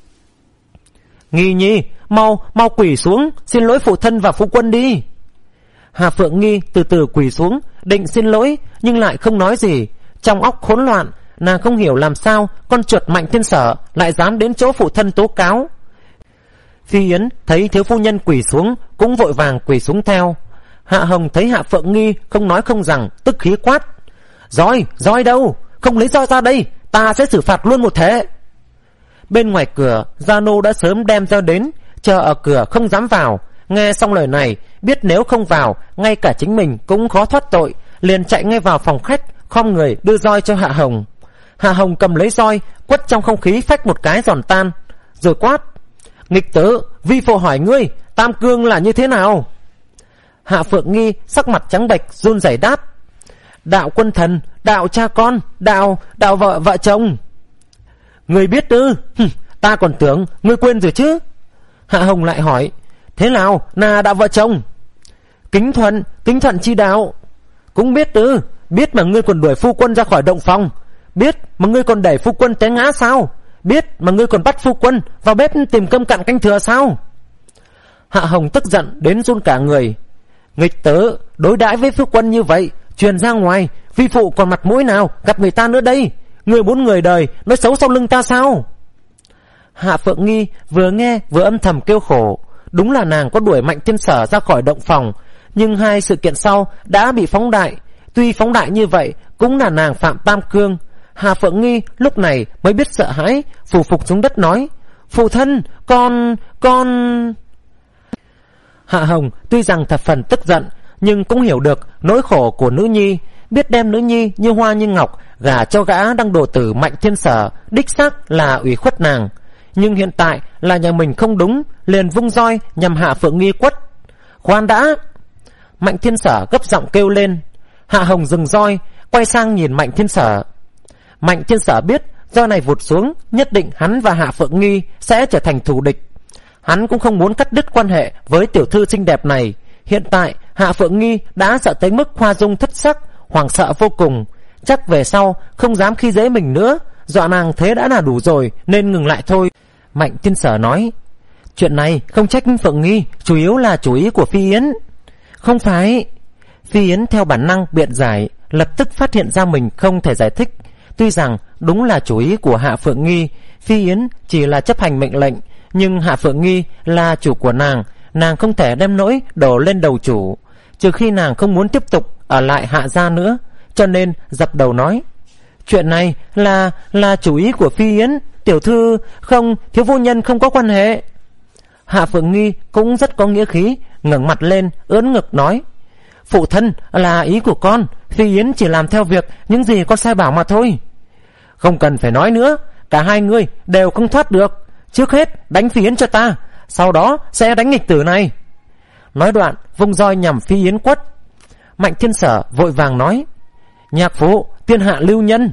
Nghi nhi, mau mau quỳ xuống, xin lỗi phụ thân và phu quân đi. Hạ Phượng Nghi từ từ quỳ xuống, định xin lỗi nhưng lại không nói gì. Trong óc hỗn loạn, nàng không hiểu làm sao con chuột Mạnh Thiên Sở lại dám đến chỗ phụ thân tố cáo. Phi Yến thấy thiếu phu nhân quỳ xuống cũng vội vàng quỳ xuống theo. Hạ Hồng thấy Hạ Phượng Nghi không nói không rằng, tức khí quát. Roi, roi đâu? Không lấy roi ra đây, ta sẽ xử phạt luôn một thế. Bên ngoài cửa, Gia Nô đã sớm đem roi đến, chờ ở cửa không dám vào. Nghe xong lời này, biết nếu không vào, ngay cả chính mình cũng khó thoát tội, liền chạy ngay vào phòng khách, khom người đưa roi cho Hạ Hồng. Hạ Hồng cầm lấy roi, quất trong không khí phách một cái giòn tan, rồi quát. Nghịch tử, vi phụ hỏi ngươi, tam cương là như thế nào? Hạ Phượng Nghi sắc mặt trắng bệch run rẩy đáp. Đạo quân thần, đạo cha con, đạo đạo vợ vợ chồng. Ngươi biết ư? Ta còn tưởng ngươi quên rồi chứ. Hạ Hồng lại hỏi, thế nào, là đã vợ chồng? Kính thuận, kính thuận chi đạo. Cũng biết ư? Biết mà ngươi còn đuổi phu quân ra khỏi động phòng. Biết mà ngươi còn đẩy phu quân té ngã sao? Biết mà ngươi còn bắt phu quân vào bếp tìm cơm cặn canh thừa sao? Hạ Hồng tức giận đến run cả người. Nghịch tớ đối đãi với phu quân như vậy, truyền ra ngoài, vi phụ còn mặt mũi nào gặp người ta nữa đây? Người bốn người đời nói xấu sau lưng ta sao? Hạ Phượng Nghi vừa nghe vừa âm thầm kêu khổ. Đúng là nàng có đuổi Mạnh Thiên Sở ra khỏi động phòng, nhưng hai sự kiện sau đã bị phóng đại. Tuy phóng đại như vậy cũng là nàng phạm tam cương. Hạ Phượng Nghi lúc này mới biết sợ hãi, phủ phục xuống đất nói, phụ thân, con, con... Hạ Hồng tuy rằng thập phần tức giận, nhưng cũng hiểu được nỗi khổ của nữ nhi, biết đem nữ nhi như hoa như ngọc gả cho gã đang đồ tử Mạnh Thiên Sở, đích xác là ủy khuất nàng. Nhưng hiện tại là nhà mình không đúng, liền vung roi nhằm Hạ Phượng Nghi quất. Khoan đã! Mạnh Thiên Sở gấp giọng kêu lên. Hạ Hồng dừng roi, quay sang nhìn Mạnh Thiên Sở. Mạnh Thiên Sở biết roi này vụt xuống, nhất định hắn và Hạ Phượng Nghi sẽ trở thành thù địch. Hắn cũng không muốn cắt đứt quan hệ với tiểu thư xinh đẹp này. Hiện tại Hạ Phượng Nghi đã sợ tới mức hoa dung thất sắc, hoảng sợ vô cùng. Chắc về sau không dám khi dễ mình nữa, dọa nàng thế đã là đủ rồi, nên ngừng lại thôi. Mạnh Thiên Sở nói, chuyện này không trách Phượng Nghi, chủ yếu là chủ ý của Phi Yến. Không phải. Phi Yến theo bản năng biện giải, lập tức phát hiện ra mình không thể giải thích. Tuy rằng đúng là chủ ý của Hạ Phượng Nghi, Phi Yến chỉ là chấp hành mệnh lệnh, nhưng Hạ Phượng Nghi là chủ của nàng, nàng không thể đem nỗi đổ lên đầu chủ, trừ khi nàng không muốn tiếp tục ở lại Hạ gia nữa. Cho nên dập đầu nói, chuyện này là là chủ ý của Phi Yến, tiểu thư không, thiếu phu nhân không có quan hệ. Hạ Phượng Nghi cũng rất có nghĩa khí, ngẩng mặt lên ưỡn ngực nói, phụ thân, là ý của con, Phi Yến chỉ làm theo việc những gì con sai bảo mà thôi. Không cần phải nói nữa, cả hai người đều không thoát được. Trước hết đánh Phi Yến cho ta, sau đó sẽ đánh nghịch tử này. Nói đoạn vung roi nhằm Phi Yến quất. Mạnh Thiên Sở vội vàng nói, nhạc phụ, tiên hạ lưu nhân.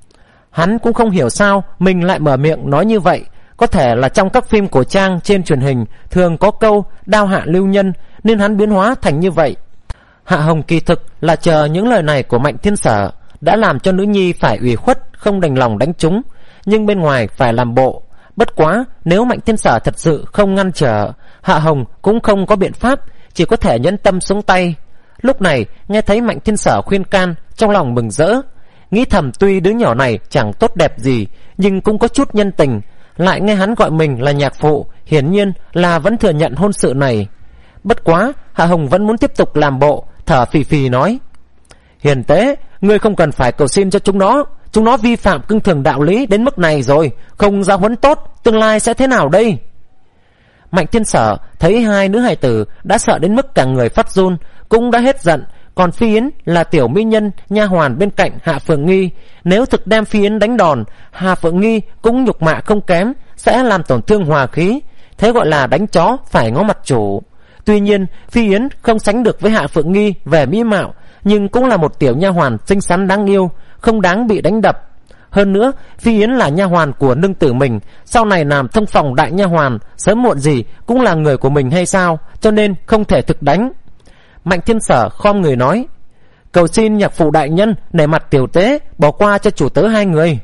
Hắn cũng không hiểu sao mình lại mở miệng nói như vậy. Có thể là trong các phim cổ trang trên truyền hình thường có câu đao hạ lưu nhân, nên hắn biến hóa thành như vậy. Hạ Hồng kỳ thực là chờ những lời này của Mạnh Thiên Sở đã làm cho nữ nhi phải ủy khuất, không đành lòng đánh chúng, nhưng bên ngoài phải làm bộ. Bất quá nếu Mạnh Thiên Sở thật sự không ngăn trở, Hạ Hồng cũng không có biện pháp, chỉ có thể nhẫn tâm xuống tay. Lúc này nghe thấy Mạnh Thiên Sở khuyên can, trong lòng mừng rỡ, nghĩ thầm tuy đứa nhỏ này chẳng tốt đẹp gì, nhưng cũng có chút nhân tình. Lại nghe hắn gọi mình là nhạc phụ, hiển nhiên là vẫn thừa nhận hôn sự này. Bất quá Hạ Hồng vẫn muốn tiếp tục làm bộ, thở phì phì nói, hiền tế, ngươi không cần phải cầu xin cho chúng nó. Chúng nó vi phạm cưng thường đạo lý đến mức này rồi, không giáo huấn tốt, tương lai sẽ thế nào đây? Mạnh Thiên Sở thấy hai nữ hài tử đã sợ đến mức cả người phát run, cũng đã hết giận. Còn Phi Yến là tiểu mỹ nhân nha hoàn bên cạnh Hạ Phượng Nghi, nếu thực đem Phi Yến đánh đòn, Hạ Phượng Nghi cũng nhục mạ không kém, sẽ làm tổn thương hòa khí. Thế gọi là đánh chó phải ngó mặt chủ. Tuy nhiên Phi Yến không sánh được với Hạ Phượng Nghi về mỹ mạo, nhưng cũng là một tiểu nha hoàn xinh xắn đáng yêu, không đáng bị đánh đập. Hơn nữa Phi Yến là nha hoàn của nương tử mình, sau này làm thông phòng đại nha hoàn, sớm muộn gì cũng là người của mình hay sao, cho nên không thể thực đánh. Mạnh Thiên Sở khom người nói, cầu xin nhạc phụ đại nhân nể mặt tiểu tế bỏ qua cho chủ tớ hai người.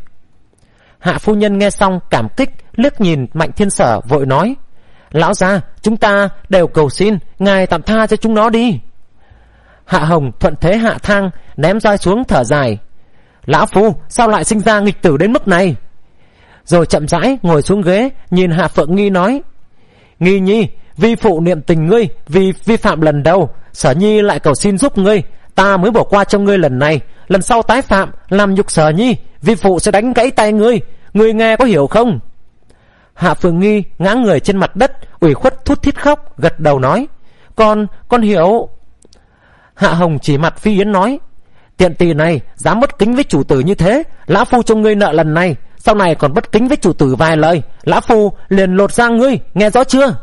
Hạ phu nhân nghe xong cảm kích, liếc nhìn Mạnh Thiên Sở vội nói, lão gia, chúng ta đều cầu xin ngài tạm tha cho chúng nó đi. Hạ Hồng thuận thế hạ thang, ném roi xuống thở dài, lão phu sao lại sinh ra nghịch tử đến mức này? Rồi chậm rãi ngồi xuống ghế, nhìn Hạ Phượng Nghi nói, Nghi nhi, vi phụ niệm tình ngươi vì vi phạm lần đầu, Sở nhi lại cầu xin giúp ngươi, ta mới bỏ qua cho ngươi lần này. Lần sau tái phạm làm nhục Sở nhi, vi phụ sẽ đánh gãy tay ngươi, ngươi nghe có hiểu không? Hạ Phượng Nghi ngã người trên mặt đất, ủy khuất thút thít khóc, gật đầu nói, Con, con hiểu. Hạ Hồng chỉ mặt Phi Yến nói, tiện tỳ này dám bất kính với chủ tử như thế, lão phu cho ngươi nợ lần này, sau này còn bất kính với chủ tử vài lời, lão phu liền lột da ngươi, nghe rõ chưa?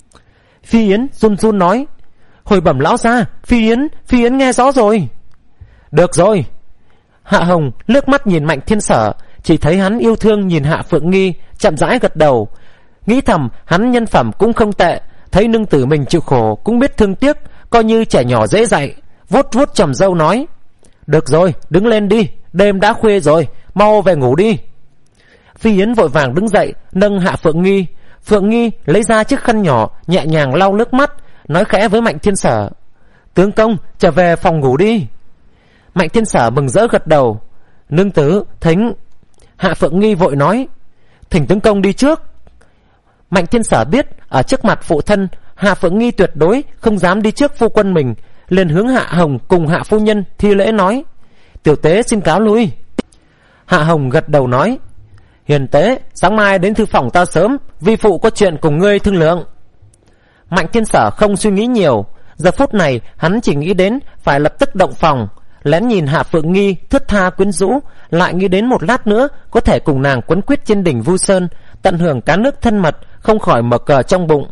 Phi Yến run run nói, hồi bẩm lão gia, Phi Yến, Phi Yến nghe rõ rồi. Được rồi. Hạ Hồng liếc mắt nhìn Mạnh Thiên Sở, chỉ thấy hắn yêu thương nhìn Hạ Phượng Nghi, chậm rãi gật đầu, nghĩ thầm hắn nhân phẩm cũng không tệ, thấy nương tử mình chịu khổ cũng biết thương tiếc, coi như trẻ nhỏ dễ dạy. Vuốt vuốt tròm râu nói: được rồi, đứng lên đi, đêm đã khuya rồi, mau về ngủ đi. Phi Yến vội vàng đứng dậy, nâng Hạ Phượng Nghi. Phượng Nghi lấy ra chiếc khăn nhỏ, nhẹ nhàng lau nước mắt, nói khẽ với Mạnh Thiên Sở: tướng công, trở về phòng ngủ đi. Mạnh Thiên Sở mừng rỡ gật đầu: nương tử, thính. Hạ Phượng Nghi vội nói: thỉnh tướng công đi trước. Mạnh Thiên Sở biết ở trước mặt phụ thân, Hạ Phượng Nghi tuyệt đối không dám đi trước phu quân mình, liền hướng Hạ Hồng cùng Hạ phu nhân thi lễ nói: tiểu tế xin cáo lui. Hạ Hồng gật đầu nói: hiền tế, sáng mai đến thư phòng ta sớm, vi phụ có chuyện cùng ngươi thương lượng. Mạnh Thiên Sở không suy nghĩ nhiều, giờ phút này hắn chỉ nghĩ đến phải lập tức động phòng, lén nhìn Hạ Phượng Nghi thướt tha quyến rũ, lại nghĩ đến một lát nữa có thể cùng nàng quấn quýt trên đỉnh Vu Sơn, tận hưởng cá nước thân mật, không khỏi mở cờ trong bụng.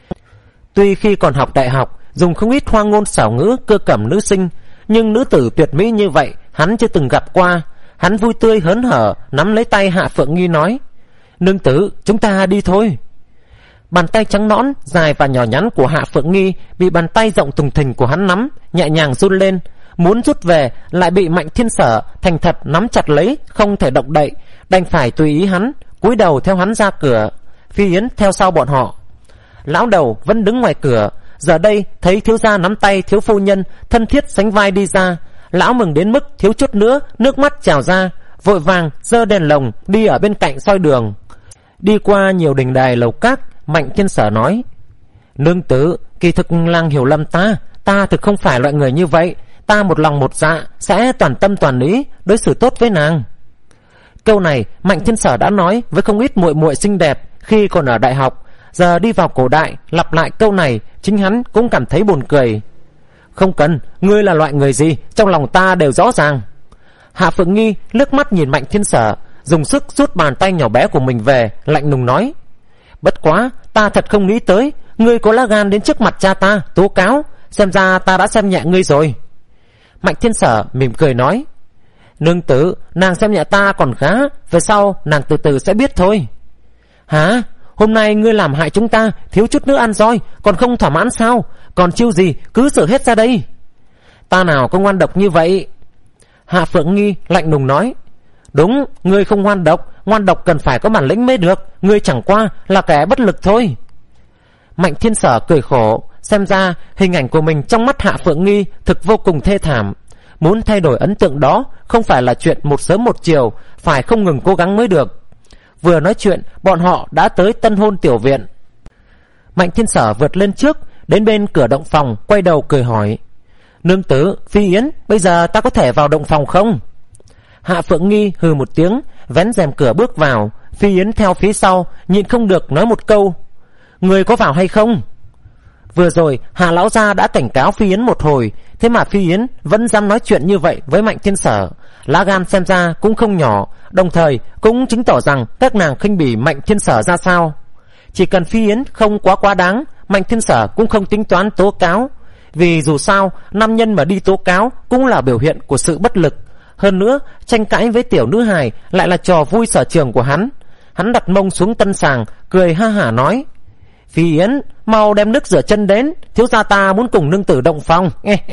Tuy khi còn học đại học dùng không ít hoa ngôn xảo ngữ cơ cẩm nữ sinh, nhưng nữ tử tuyệt mỹ như vậy hắn chưa từng gặp qua. Hắn vui tươi hớn hở nắm lấy tay Hạ Phượng Nghi nói: nương tử, chúng ta đi thôi. Bàn tay trắng nõn dài và nhỏ nhắn của Hạ Phượng Nghi bị bàn tay rộng thùng thình của hắn nắm, nhẹ nhàng run lên, muốn rút về lại bị Mạnh Thiên Sở thành thật nắm chặt lấy, không thể động đậy, đành phải tùy ý hắn, cúi đầu theo hắn ra cửa. Phi Yến theo sau bọn họ. Lão đầu vẫn đứng ngoài cửa, giờ đây thấy thiếu gia nắm tay thiếu phu nhân thân thiết sánh vai đi ra, lão mừng đến mức thiếu chút nữa nước mắt trào ra, vội vàng giơ đèn lồng đi ở bên cạnh soi đường. Đi qua nhiều đình đài lầu các, Mạnh Thiên Sở nói: nương tử, kỳ thực lang hiểu lầm ta, ta thực không phải loại người như vậy, ta một lòng một dạ sẽ toàn tâm toàn ý đối xử tốt với nàng. Câu này Mạnh Thiên Sở đã nói với không ít muội muội xinh đẹp khi còn ở đại học, giờ đi vào cổ đại lặp lại câu này, chính hắn cũng cảm thấy buồn cười. Không cần, ngươi là loại người gì trong lòng ta đều rõ ràng. Hạ Phượng Nghi liếc mắt nhìn Mạnh Thiên Sở, dùng sức rút bàn tay nhỏ bé của mình về, lạnh lùng nói: bất quá ta thật không nghĩ tới ngươi có lá gan đến trước mặt cha ta tố cáo, xem ra ta đã xem nhẹ ngươi rồi. Mạnh Thiên Sở mỉm cười nói: nương tử, nàng xem nhẹ ta còn khá, về sau nàng từ từ sẽ biết thôi. Hả? Hôm nay ngươi làm hại chúng ta thiếu chút nữa ăn roi, còn không thỏa mãn sao? Còn chiêu gì cứ xử hết ra đây. Ta nào có ngoan độc như vậy. Hạ Phượng Nghi lạnh lùng nói: đúng, ngươi không ngoan độc, ngoan độc cần phải có bản lĩnh mới được, ngươi chẳng qua là kẻ bất lực thôi. Mạnh Thiên Sở cười khổ, xem ra hình ảnh của mình trong mắt Hạ Phượng Nghi thực vô cùng thê thảm. Muốn thay đổi ấn tượng đó không phải là chuyện một sớm một chiều, phải không ngừng cố gắng mới được. Vừa nói chuyện, bọn họ đã tới tân hôn tiểu viện. Mạnh Thiên Sở vượt lên trước, đến bên cửa động phòng, quay đầu cười hỏi: nương tử, Phi Yến, bây giờ ta có thể vào động phòng không? Hạ Phượng Nghi hừ một tiếng, vén rèm cửa bước vào. Phi Yến theo phía sau, nhịn không được nói một câu: người có vào hay không? Vừa rồi Hạ lão gia đã cảnh cáo Phi Yến một hồi, thế mà Phi Yến vẫn dám nói chuyện như vậy với Mạnh Thiên Sở, lá gan xem ra cũng không nhỏ, đồng thời cũng chứng tỏ rằng các nàng khinh bỉ Mạnh Thiên Sở ra sao. Chỉ cần Phi Yến không quá quá đáng, Mạnh Thiên Sở cũng không tính toán tố cáo, vì dù sao nam nhân mà đi tố cáo cũng là biểu hiện của sự bất lực. Hơn nữa tranh cãi với tiểu nữ hài lại là trò vui sở trường của hắn. Hắn đặt mông xuống tân sàng, cười ha hả nói: Phi Yến, mau đem nước rửa chân đến, thiếu gia ta muốn cùng nương tử động phòng.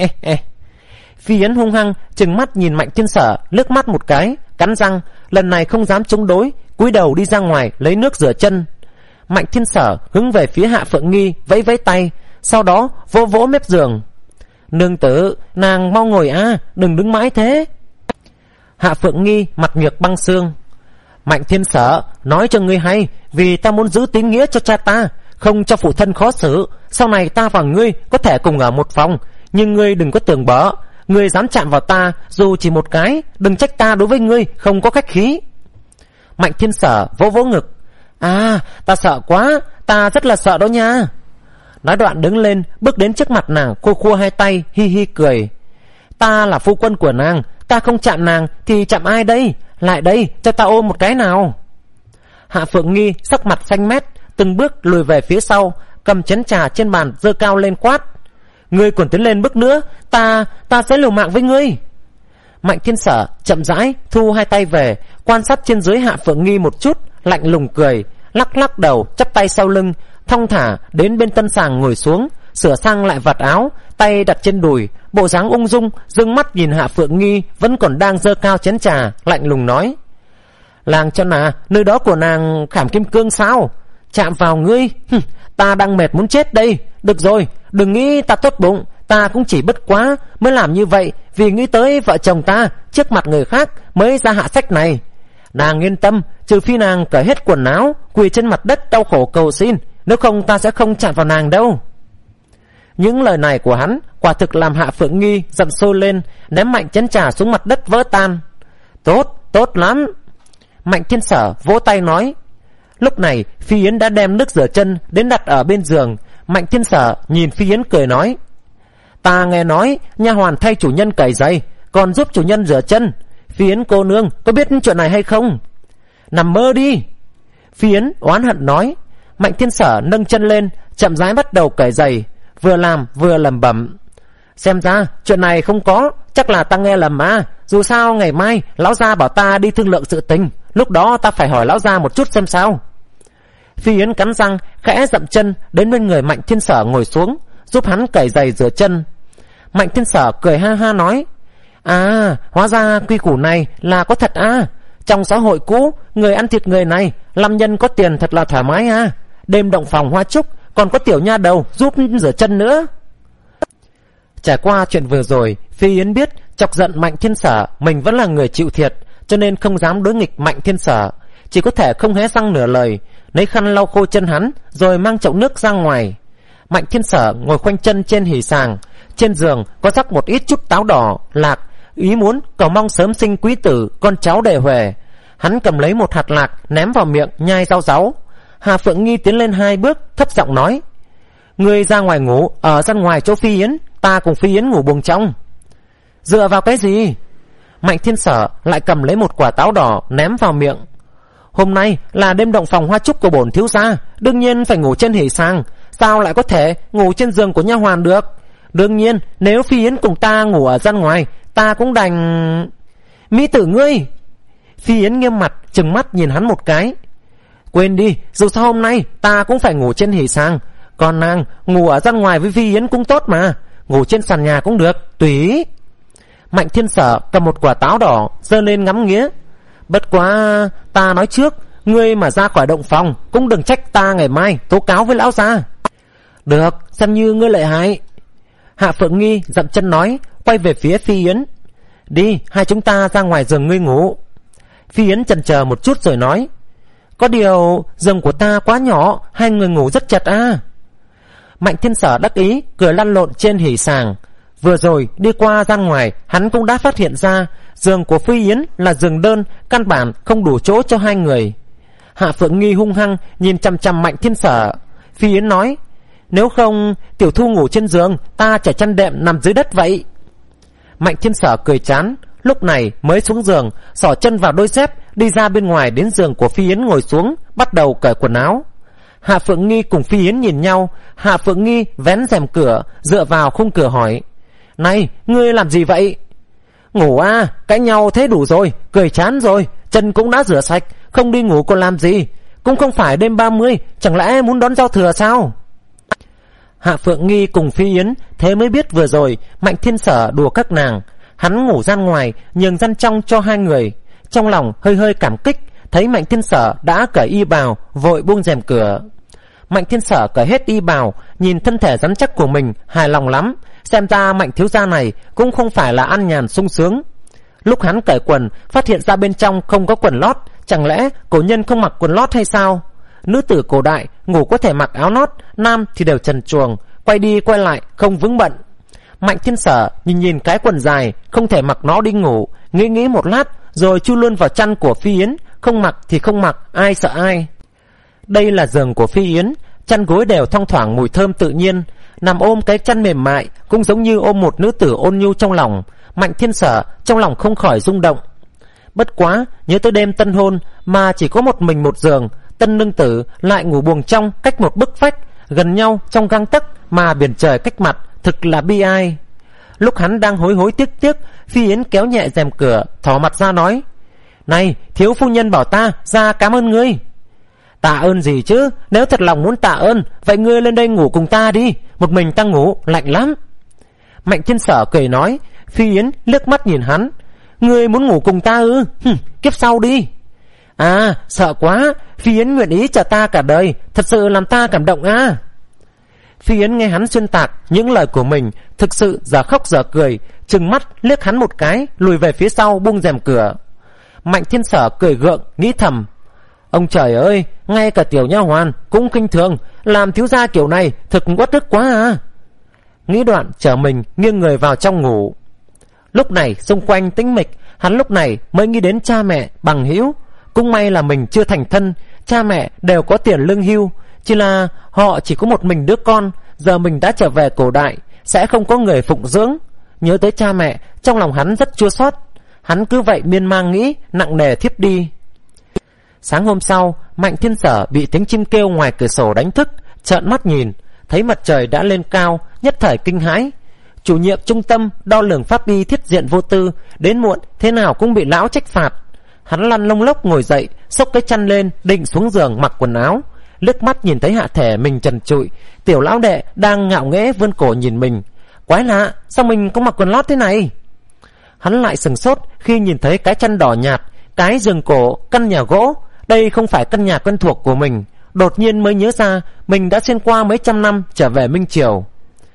Phi Yến hung hăng trừng mắt nhìn Mạnh Thiên Sở liếc mắt một cái, cắn răng, lần này không dám chống đối, cúi đầu đi ra ngoài lấy nước rửa chân. Mạnh Thiên Sở hướng về phía Hạ Phượng Nghi vẫy vẫy tay, sau đó vỗ vỗ mép giường: nương tử, nàng mau ngồi a, đừng đứng mãi thế. Hạ Phượng Nghi mặt nhược băng xương: Mạnh Thiên Sở, nói cho ngươi hay, vì ta muốn giữ tín nghĩa cho cha ta, không cho phụ thân khó xử, sau này ta và ngươi có thể cùng ở một phòng, nhưng ngươi đừng có tưởng bỡ, ngươi dám chạm vào ta dù chỉ một cái, đừng trách ta đối với ngươi không có khách khí. Mạnh Thiên Sở vỗ vỗ ngực: à, ta sợ quá, ta rất là sợ đó nha. Nói đoạn đứng lên, bước đến trước mặt nàng, khua khua hai tay, hi hi cười: ta là phu quân của nàng, ta không chạm nàng thì chạm ai đây? Lại đây, cho ta ôm một cái nào. Hạ Phượng Nghi sắc mặt xanh mét, từng bước lùi về phía sau, cầm chén trà trên bàn giơ cao lên quát: ngươi còn tiến lên bước nữa, ta ta sẽ liều mạng với ngươi. Mạnh Thiên Sở chậm rãi thu hai tay về, quan sát trên dưới Hạ Phượng Nghi một chút, lạnh lùng cười, lắc lắc đầu, chắp tay sau lưng, thong thả đến bên tân sàng ngồi xuống, sửa sang lại vạt áo, tay đặt trên đùi, bộ dáng ung dung, dương mắt nhìn Hạ Phượng Nghi vẫn còn đang giơ cao chén trà, lạnh lùng nói: Làng cho nà, nơi đó của nàng khảm kim cương sao? Chạm vào ngươi, hừ, ta đang mệt muốn chết đây. Được rồi, đừng nghĩ ta tốt bụng, ta cũng chỉ bất quá mới làm như vậy vì nghĩ tới vợ chồng ta trước mặt người khác mới ra hạ sách này. Nàng yên tâm, trừ phi nàng cởi hết quần áo, quỳ trên mặt đất đau khổ cầu xin, nếu không ta sẽ không chạm vào nàng đâu. Những lời này của hắn quả thực làm Hạ Phượng Nghi giận sôi lên, ném mạnh chén trà xuống mặt đất vỡ tan. Tốt, tốt lắm. Mạnh Thiên Sở vỗ tay nói. Lúc này Phi Yến đã đem nước rửa chân đến đặt ở bên giường. Mạnh Thiên Sở nhìn Phi Yến cười nói: Ta nghe nói nha hoàn thay chủ nhân cởi giày, còn giúp chủ nhân rửa chân. Phi Yến cô nương có biết chuyện này hay không? Nằm mơ đi. Phi Yến oán hận nói. Mạnh Thiên Sở nâng chân lên, chậm rãi bắt đầu cởi giày, vừa làm vừa lẩm bẩm: Xem ra chuyện này không có, chắc là ta nghe lầm à. Dù sao ngày mai lão gia bảo ta đi thương lượng sự tình, lúc đó ta phải hỏi lão gia một chút xem sao. Phi Yến cắn răng khẽ dậm chân đến bên người Mạnh Thiên Sở ngồi xuống, giúp hắn cởi giày rửa chân. Mạnh Thiên Sở cười ha ha nói: À, hóa ra quy củ này là có thật à. Trong xã hội cũ, người ăn thịt người này, làm nhân có tiền thật là thoải mái à. Đêm động phòng hoa trúc còn có tiểu nha đầu giúp rửa chân nữa. Trải qua chuyện vừa rồi, Phi Yến biết chọc giận Mạnh Thiên Sở mình vẫn là người chịu thiệt, cho nên không dám đối nghịch Mạnh Thiên Sở, chỉ có thể không hé răng nửa lời, lấy khăn lau khô chân hắn rồi mang chậu nước ra ngoài. Mạnh Thiên Sở ngồi khoanh chân trên hỉ sàng, trên giường có rắc một ít chút táo đỏ lạc, ý muốn cầu mong sớm sinh quý tử, con cháu đề huề. Hắn cầm lấy một hạt lạc ném vào miệng nhai rau ráu. Hà Phượng Nghi tiến lên hai bước, thấp giọng nói: Ngươi ra ngoài ngủ, ở ra ngoài chỗ Phi Yến, ta cùng Phi Yến ngủ buồng trong. Dựa vào cái gì? Mạnh Thiên Sở lại cầm lấy một quả táo đỏ ném vào miệng. Hôm nay là đêm động phòng hoa trúc của bổn thiếu gia, đương nhiên phải ngủ trên hỉ sàng, sao lại có thể ngủ trên giường của nha hoàn được? Đương nhiên nếu Phi Yến cùng ta ngủ ở gian ngoài, ta cũng đành... Mỹ tử ngươi! Phi Yến nghiêm mặt trừng mắt nhìn hắn một cái. Quên đi, dù sao hôm nay ta cũng phải ngủ trên hỉ sàng, còn nàng ngủ ở gian ngoài với Phi Yến cũng tốt mà, ngủ trên sàn nhà cũng được, tùy. Mạnh Thiên Sở cầm một quả táo đỏ giơ lên ngắm nghía. Bất quá ta nói trước, ngươi mà ra khỏi động phòng cũng đừng trách ta ngày mai tố cáo với lão gia. Được, xem như ngươi lợi hại. Hạ Phượng Nghi dậm chân nói, quay về phía Phi Yến: Đi, hai chúng ta ra ngoài giường ngươi ngủ. Phi Yến chần chờ một chút rồi nói: Có điều giường của ta quá nhỏ, hai người ngủ rất chật à. Mạnh Thiên Sở đắc ý cười lăn lộn trên hỉ sàng. Vừa rồi đi qua gian ngoài, hắn cũng đã phát hiện ra giường của Phi Yến là giường đơn, căn bản không đủ chỗ cho hai người. Hạ Phượng Nghi hung hăng nhìn chằm chằm Mạnh Thiên Sở. Phi Yến nói: Nếu không tiểu thu ngủ trên giường, ta trải chăn đệm nằm dưới đất vậy. Mạnh Thiên Sở cười chán, lúc này mới xuống giường, xỏ chân vào đôi dép, đi ra bên ngoài đến giường của Phi Yến ngồi xuống, bắt đầu cởi quần áo. Hạ Phượng Nghi cùng Phi Yến nhìn nhau. Hạ Phượng Nghi vén rèm cửa, dựa vào khung cửa hỏi: Này, ngươi làm gì vậy? Ngủ à, cãi nhau thế đủ rồi, cười chán rồi, chân cũng đã rửa sạch, không đi ngủ còn làm gì? Cũng không phải đêm ba mươi, chẳng lẽ muốn đón giao thừa sao? Hạ Phượng Nghi cùng Phi Yến thế mới biết vừa rồi Mạnh Thiên Sở đùa các nàng. Hắn ngủ gian ngoài, nhường gian trong cho hai người. Trong lòng hơi hơi cảm kích, thấy Mạnh Thiên Sở đã cởi y bào, vội buông rèm cửa. Mạnh Thiên Sở cởi hết y bào, nhìn thân thể rắn chắc của mình, hài lòng lắm. Xem ra Mạnh thiếu gia này cũng không phải là ăn nhàn sung sướng. Lúc hắn cởi quần, phát hiện ra bên trong không có quần lót. Chẳng lẽ cổ nhân không mặc quần lót hay sao? Nữ tử cổ đại ngủ có thể mặc áo lót, nam thì đều trần truồng, quay đi quay lại không vướng bận. Mạnh Thiên Sở nhìn nhìn cái quần dài, không thể mặc nó đi ngủ, nghĩ nghĩ một lát rồi chui luôn vào chăn của Phi Yến. Không mặc thì không mặc, ai sợ ai. Đây là giường của Phi Yến, chăn gối đều thoang thoảng mùi thơm tự nhiên. Nằm ôm cái chăn mềm mại cũng giống như ôm một nữ tử ôn nhu trong lòng. Mạnh Thiên Sở trong lòng không khỏi rung động. Bất quá nhớ tới đêm tân hôn mà chỉ có một mình một giường, tân nương tử lại ngủ buồng trong cách một bức vách, gần nhau trong gang tấc mà biển trời cách mặt, thực là bi ai. Lúc hắn đang hối hối tiếc tiếc, Phi Yến kéo nhẹ rèm cửa, thò mặt ra nói: Này, thiếu phu nhân bảo ta ra cảm ơn ngươi. Tạ ơn gì chứ, nếu thật lòng muốn tạ ơn, vậy ngươi lên đây ngủ cùng ta đi, một mình ta ngủ lạnh lắm. Mạnh Thiên Sở cười nói. Phi Yến liếc mắt nhìn hắn: Ngươi muốn ngủ cùng ta ư? Hừm, kiếp sau đi. À, sợ quá, Phi Yến nguyện ý chờ ta cả đời, thật sự làm ta cảm động à. Phi Yến nghe hắn xuyên tạc những lời của mình, thực sự giờ khóc giờ cười, trừng mắt liếc hắn một cái, lùi về phía sau buông rèm cửa. Mạnh Thiên Sở cười gượng, nghĩ thầm: Ông trời ơi, ngay cả tiểu nha hoàn cũng khinh thường, làm thiếu gia kiểu này thực uất ức quá à. Nghĩ đoạn trở mình nghiêng người vào trong ngủ. Lúc này xung quanh tĩnh mịch, hắn lúc này mới nghĩ đến cha mẹ, bằng hữu. Cũng may là mình chưa thành thân, cha mẹ đều có tiền lương hưu, chỉ là họ chỉ có một mình đứa con. Giờ mình đã trở về cổ đại, sẽ không có người phụng dưỡng. Nhớ tới cha mẹ, trong lòng hắn rất chua xót. Hắn cứ vậy miên man nghĩ, nặng nề thiếp đi. Sáng hôm sau, Mạnh Thiên Sở bị tiếng chim kêu ngoài cửa sổ đánh thức, trợn mắt nhìn, thấy mặt trời đã lên cao, nhất thời kinh hãi. Chủ nhiệm trung tâm đo lường pháp y Thiết Diện Vô Tư đến muộn thế nào cũng bị lão trách phạt. Hắn lăn lông lốc ngồi dậy, xốc cái chăn lên, định xuống giường mặc quần áo. Liếc mắt nhìn thấy hạ thể mình trần trụi, tiểu lão đệ đang ngạo nghễ vươn cổ nhìn mình. Quái lạ, sao mình có mặc quần lót thế này? Hắn lại sừng sốt khi nhìn thấy cái chăn đỏ nhạt, cái giường cổ, căn nhà gỗ. Đây không phải căn nhà quen thuộc của mình. Đột nhiên mới nhớ ra mình đã xuyên qua mấy trăm năm trở về Minh Triều.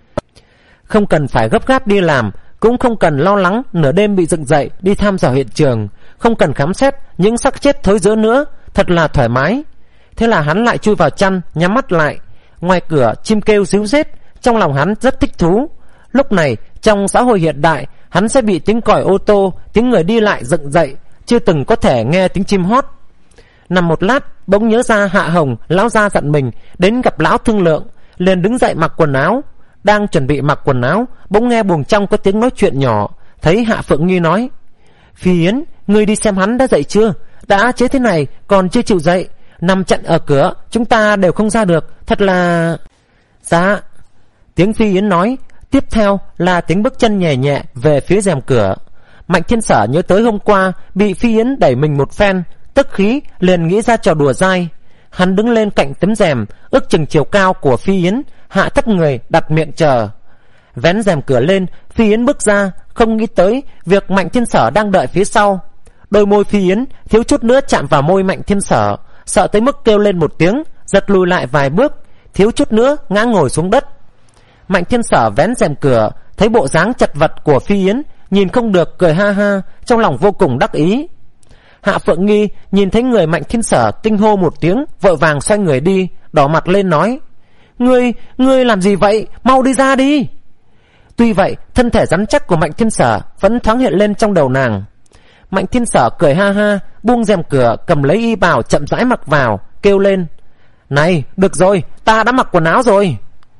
Không cần phải gấp gáp đi làm, cũng không cần lo lắng nửa đêm bị dựng dậy đi thăm dò hiện trường, không cần khám xét những xác chết thối rữa nữa, thật là thoải mái. Thế là hắn lại chui vào chăn, nhắm mắt lại. Ngoài cửa chim kêu ríu rít, trong lòng hắn rất thích thú. Lúc này trong xã hội hiện đại, hắn sẽ bị tiếng còi ô tô, tiếng người đi lại dựng dậy, chưa từng có thể nghe tiếng chim hót. Nằm một lát, bỗng nhớ ra Hạ Hồng lão gia dặn mình đến gặp lão thương lượng, liền đứng dậy mặc quần áo. Đang chuẩn bị mặc quần áo, bỗng nghe buồng trong có tiếng nói chuyện nhỏ. Thấy Hạ Phượng Nghi nói: Phi Yến, ngươi đi xem hắn đã dậy chưa? Đã chế thế này còn chưa chịu dậy, nằm chặn ở cửa, chúng ta đều không ra được, thật là... Dạ. Tiếng Phi Yến nói, tiếp theo là tiếng bước chân nhẹ nhẹ về phía rèm cửa. Mạnh Thiên Sở nhớ tới hôm qua bị Phi Yến đẩy mình một phen, tức khí liền nghĩ ra trò đùa dai. Hắn đứng lên cạnh tấm rèm ước chừng chiều cao của Phi Yến, hạ thấp người đặt miệng chờ. Vén rèm cửa lên, Phi Yến bước ra, không nghĩ tới việc Mạnh Thiên Sở đang đợi phía sau. Đôi môi Phi Yến thiếu chút nữa chạm vào môi Mạnh Thiên Sở, sợ tới mức kêu lên một tiếng, giật lùi lại vài bước, thiếu chút nữa ngã ngồi xuống đất. Mạnh Thiên Sở vén rèm cửa, thấy bộ dáng chật vật của Phi Yến, nhìn không được cười ha ha, trong lòng vô cùng đắc ý. Hạ Phượng Nghi nhìn thấy người Mạnh Thiên Sở, kinh hô một tiếng, vội vàng xoay người đi, đỏ mặt lên nói: Ngươi, ngươi làm gì vậy? Mau đi ra đi. Tuy vậy, thân thể rắn chắc của Mạnh Thiên Sở vẫn thoáng hiện lên trong đầu nàng. Mạnh Thiên Sở cười ha ha, buông rèm cửa, cầm lấy y bào chậm rãi mặc vào, kêu lên: Này, được rồi, ta đã mặc quần áo rồi.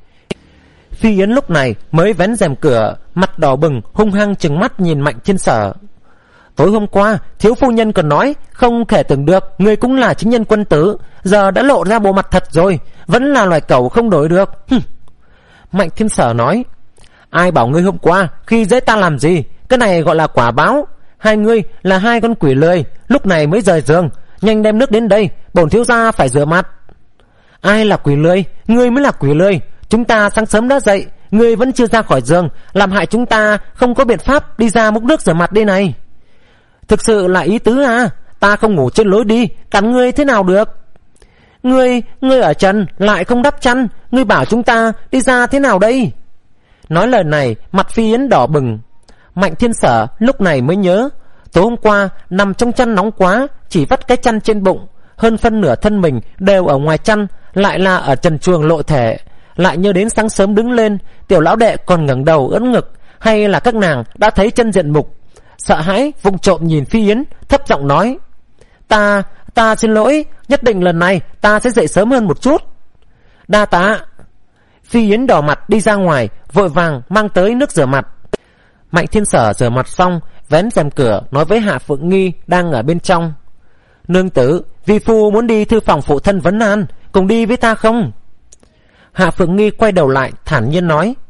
Phi Yến lúc này mới vén rèm cửa, mặt đỏ bừng, hung hăng trừng mắt nhìn Mạnh Thiên Sở. Tối hôm qua thiếu phu nhân còn nói không thể tưởng được người cũng là chính nhân quân tử, giờ đã lộ ra bộ mặt thật rồi, vẫn là loài cẩu không đổi được. Hừm. Mạnh Thiên Sở nói: Ai bảo ngươi hôm qua khi dễ ta làm gì? Cái này gọi là quả báo. Hai ngươi là hai con quỷ lười, lúc này mới rời giường, nhanh đem nước đến đây, bổn thiếu gia phải rửa mặt. Ai là quỷ lười? Ngươi mới là quỷ lười. Chúng ta sáng sớm đã dậy, ngươi vẫn chưa ra khỏi giường, làm hại chúng ta không có biện pháp đi ra múc nước rửa mặt đây này. Thực sự là ý tứ à? Ta không ngủ trên lối đi, cắn ngươi thế nào được? Ngươi, ngươi ở trần lại không đắp chăn, ngươi bảo chúng ta đi ra thế nào đây? Nói lời này, mặt Phi Yến đỏ bừng. Mạnh Thiên Sở lúc này mới nhớ, tối hôm qua nằm trong chăn nóng quá, chỉ vắt cái chăn trên bụng, hơn phân nửa thân mình đều ở ngoài chăn, lại là ở trần truồng lộ thể. Lại nhớ đến sáng sớm đứng lên, tiểu lão đệ còn ngẩng đầu ưỡn ngực, hay là các nàng đã thấy chân diện mục. Sợ hãi vụng trộm nhìn Phi Yến, thấp giọng nói: Ta, ta xin lỗi, nhất định lần này ta sẽ dậy sớm hơn một chút. Đa tạ. Phi Yến đỏ mặt đi ra ngoài, vội vàng mang tới nước rửa mặt. Mạnh Thiên Sở rửa mặt xong, vén rèm cửa nói với Hạ Phượng Nghi đang ở bên trong: Nương tử, vi phu muốn đi thư phòng phụ thân vấn an, cùng đi với ta không? Hạ Phượng Nghi quay đầu lại thản nhiên nói: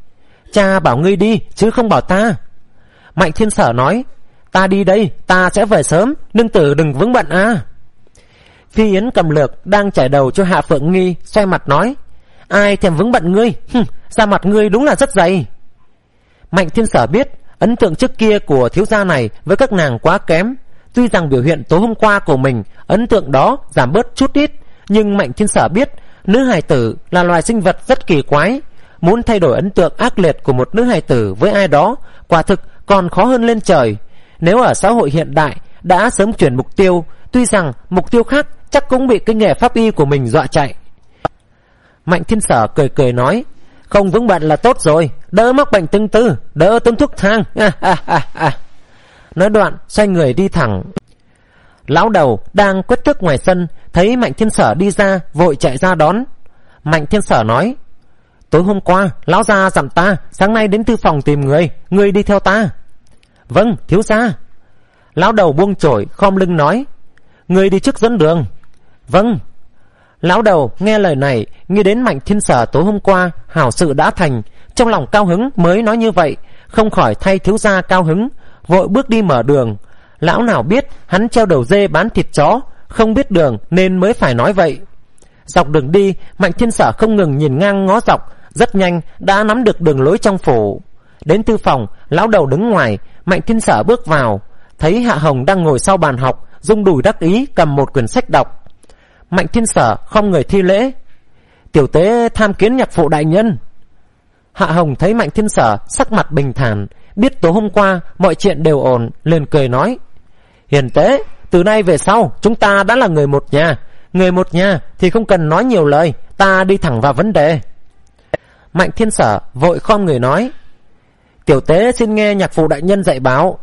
Cha bảo ngươi đi chứ không bảo ta. Mạnh Thiên Sở nói: Ta đi đây, ta sẽ về sớm, nương tử đừng vướng bận à. Phi Yến cầm lược đang chải đầu cho Hạ Phượng Nghi, xoay mặt nói: Ai thèm vướng bận ngươi, hừm, da mặt ngươi đúng là rất dày. Mạnh Thiên Sở biết ấn tượng trước kia của thiếu gia này với các nàng quá kém. Tuy rằng biểu hiện tối hôm qua của mình ấn tượng đó giảm bớt chút ít, nhưng Mạnh Thiên Sở biết nữ hài tử là loài sinh vật rất kỳ quái. Muốn thay đổi ấn tượng ác liệt của một nữ hài tử với ai đó quả thực còn khó hơn lên trời. Nếu ở xã hội hiện đại đã sớm chuyển mục tiêu, tuy rằng mục tiêu khác chắc cũng bị cái nghề pháp y của mình dọa chạy. Mạnh Thiên Sở cười cười nói: Không vướng bận là tốt rồi, đỡ mắc bệnh tương tư, đỡ tốn thuốc thang. Nói đoạn xoay người đi thẳng. Lão đầu đang quét thước ngoài sân thấy Mạnh Thiên Sở đi ra, vội chạy ra đón. Mạnh Thiên Sở nói: Tối hôm qua lão gia dặn ta sáng nay đến thư phòng tìm người, người đi theo ta. Vâng thiếu gia. Lão đầu buông chổi khom lưng nói: Người đi trước dẫn đường. Vâng. Lão đầu nghe lời này nghĩ đến Mạnh Thiên Sở tối hôm qua hảo sự đã thành, trong lòng cao hứng mới nói như vậy, không khỏi thay thiếu gia cao hứng, vội bước đi mở đường. Lão nào biết hắn treo đầu dê bán thịt chó, không biết đường nên mới phải nói vậy. Dọc đường đi, Mạnh Thiên Sở không ngừng nhìn ngang ngó dọc, rất nhanh đã nắm được đường lối trong phủ. Đến thư phòng, lão đầu đứng ngoài, Mạnh Thiên Sở bước vào, thấy Hạ Hồng đang ngồi sau bàn học, rung đùi đắc ý cầm một quyển sách đọc. Mạnh Thiên Sở không người thi lễ: Tiểu tế tham kiến nhạc phụ đại nhân. Hạ Hồng thấy Mạnh Thiên Sở sắc mặt bình thản, biết tối hôm qua mọi chuyện đều ổn, liền cười nói: Hiền tế, từ nay về sau chúng ta đã là người một nhà. Người một nhà thì không cần nói nhiều lời, ta đi thẳng vào vấn đề. Mạnh Thiên Sở vội khom người nói: Tiểu tế xin nghe nhạc phụ đại nhân dạy bảo.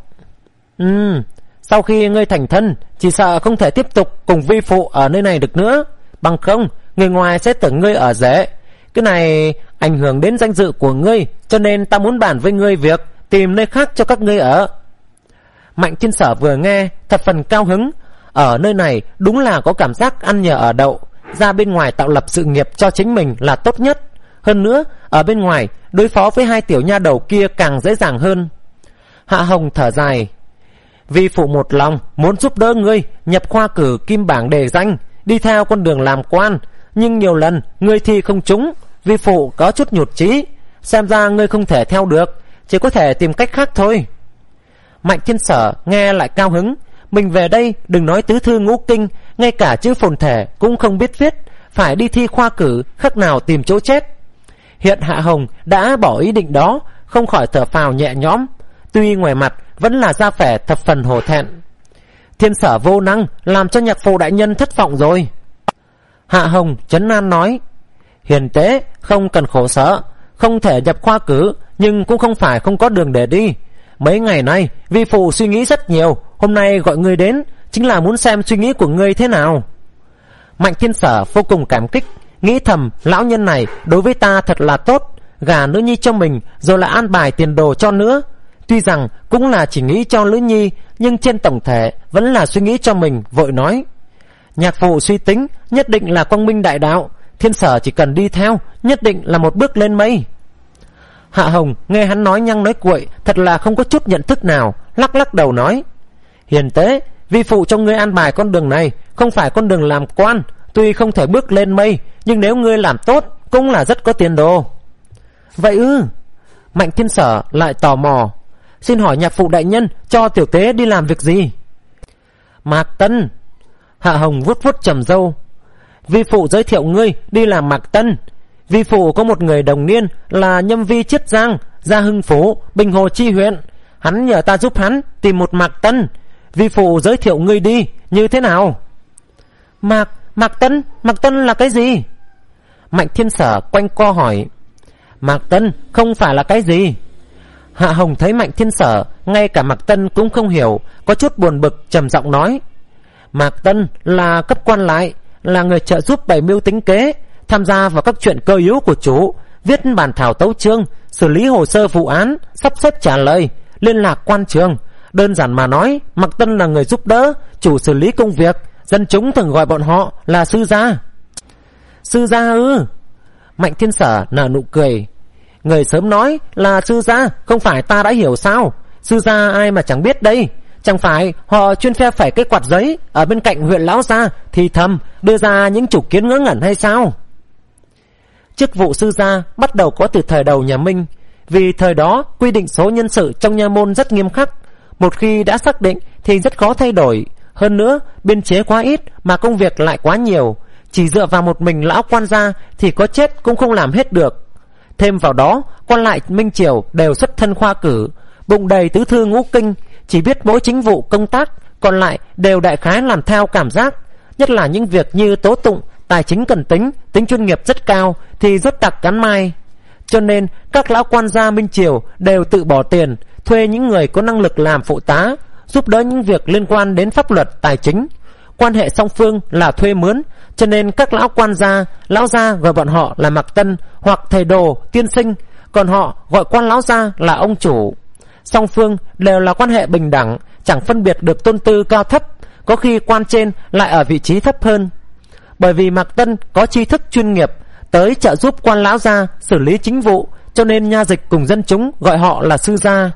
Ừm, sau khi ngươi thành thân, chỉ sợ không thể tiếp tục cùng vi phụ ở nơi này được nữa, bằng không người ngoài sẽ tưởng ngươi ở rể. Cái này ảnh hưởng đến danh dự của ngươi, cho nên ta muốn bàn với ngươi việc tìm nơi khác cho các ngươi ở. Mạnh Thiên Sở vừa nghe thập phần cao hứng. Ở nơi này đúng là có cảm giác ăn nhờ ở đậu, ra bên ngoài tạo lập sự nghiệp cho chính mình là tốt nhất. Hơn nữa ở bên ngoài đối phó với hai tiểu nha đầu kia càng dễ dàng hơn. Hạ Hồng thở dài: Vi phụ một lòng muốn giúp đỡ ngươi nhập khoa cử kim bảng đề danh, đi theo con đường làm quan, nhưng nhiều lần ngươi thi không trúng, vi phụ có chút nhụt chí. Xem ra ngươi không thể theo được, chỉ có thể tìm cách khác thôi. Mạnh Thiên Sở nghe lại cao hứng. Mình về đây đừng nói tứ thư ngũ kinh, ngay cả chữ phồn thể cũng không biết viết, phải đi thi khoa cử, khác nào tìm chỗ chết. Hiện Hạ Hồng đã bỏ ý định đó, không khỏi thở phào nhẹ nhõm, tuy ngoài mặt vẫn là ra vẻ thập phần hổ thẹn. Thiên Sở vô năng, làm cho nhạc phụ đại nhân thất vọng rồi. Hạ Hồng trấn an nói: Hiền tế không cần khổ sở, không thể nhập khoa cử, nhưng cũng không phải không có đường để đi. Mấy ngày nay vi phụ suy nghĩ rất nhiều, hôm nay gọi ngươi đến chính là muốn xem suy nghĩ của ngươi thế nào. Mạnh Thiên Sở vô cùng cảm kích, nghĩ thầm lão nhân này đối với ta thật là tốt, gả nữ nhi cho mình rồi lại an bài tiền đồ cho nữa. Tuy rằng cũng là chỉ nghĩ cho nữ nhi, nhưng trên tổng thể vẫn là suy nghĩ cho mình, vội nói: Nhạc phụ suy tính nhất định là quang minh đại đạo, Thiên Sở chỉ cần đi theo nhất định là một bước lên mây. Hạ Hồng nghe hắn nói nhăng nói cuội, thật là không có chút nhận thức nào, lắc lắc đầu nói: Hiền tế, vi phụ cho ngươi an bài con đường này không phải con đường làm quan, tuy không thể bước lên mây, nhưng nếu ngươi làm tốt cũng là rất có tiền đồ. Vậy ư? Mạnh Thiên Sở lại tò mò: Xin hỏi nhạc phụ đại nhân cho tiểu tế đi làm việc gì? Mạc Tân. Hạ Hồng vuốt vuốt trầm râu: Vi phụ giới thiệu ngươi đi làm Mạc Tân. Vi phụ có một người đồng niên là Nhâm Vi Chiết Giang, Gia Hưng Phố, Bình Hồ Chi huyện, hắn nhờ ta giúp hắn tìm một Mạc Tân. Vi phụ giới thiệu ngươi đi, như thế nào? Mạc, Mạc Tân, Mạc Tân là cái gì? Mạnh Thiên Sở quanh co hỏi. Mạc Tân không phải là cái gì. Hạ Hồng thấy Mạnh Thiên Sở ngay cả Mạc Tân cũng không hiểu, có chút buồn bực, trầm giọng nói: Mạc Tân là cấp quan lại, là người trợ giúp bày mưu tính kế, tham gia vào các chuyện cơ yếu của chủ, viết bản thảo tấu chương, xử lý hồ sơ vụ án, sắp xếp trả lời, liên lạc quan trường. Đơn giản mà nói, Mạc Tân là người giúp đỡ chủ xử lý công việc, dân chúng thường gọi bọn họ là sư gia. Sư gia ư? Mạnh Thiên Sở nở nụ cười. Người sớm nói là sư gia, không phải ta đã hiểu sao? Sư gia ai mà chẳng biết đây? Chẳng phải họ chuyên phe phẩy cái quạt giấy ở bên cạnh huyện lão gia thì thầm đưa ra những chủ kiến ngớ ngẩn hay sao? Chức vụ sư gia bắt đầu có từ thời đầu nhà Minh, vì thời đó quy định số nhân sự trong nha môn rất nghiêm khắc. Một khi đã xác định thì rất khó thay đổi. Hơn nữa biên chế quá ít mà công việc lại quá nhiều, chỉ dựa vào một mình lão quan gia thì có chết cũng không làm hết được. Thêm vào đó quan lại Minh Triều đều xuất thân khoa cử, bụng đầy tứ thư ngũ kinh, chỉ biết mỗi chính vụ công tác, còn lại đều đại khái làm theo cảm giác. Nhất là những việc như tố tụng, tài chính cần tính, tính chuyên nghiệp rất cao thì rất đặc cắn mai. Cho nên các lão quan gia Minh Triều đều tự bỏ tiền thuê những người có năng lực làm phụ tá, giúp đỡ những việc liên quan đến pháp luật, tài chính. Quan hệ song phương là thuê mướn, cho nên các lão quan gia, lão gia gọi bọn họ là mặc tân hoặc thầy đồ, tiên sinh, còn họ gọi quan lão gia là ông chủ. Song phương đều là quan hệ bình đẳng, chẳng phân biệt được tôn tư cao thấp, có khi quan trên lại ở vị trí thấp hơn. Bởi vì Mạc Tân có tri thức chuyên nghiệp, tới trợ giúp quan lão gia xử lý chính vụ, cho nên nha dịch cùng dân chúng gọi họ là sư gia.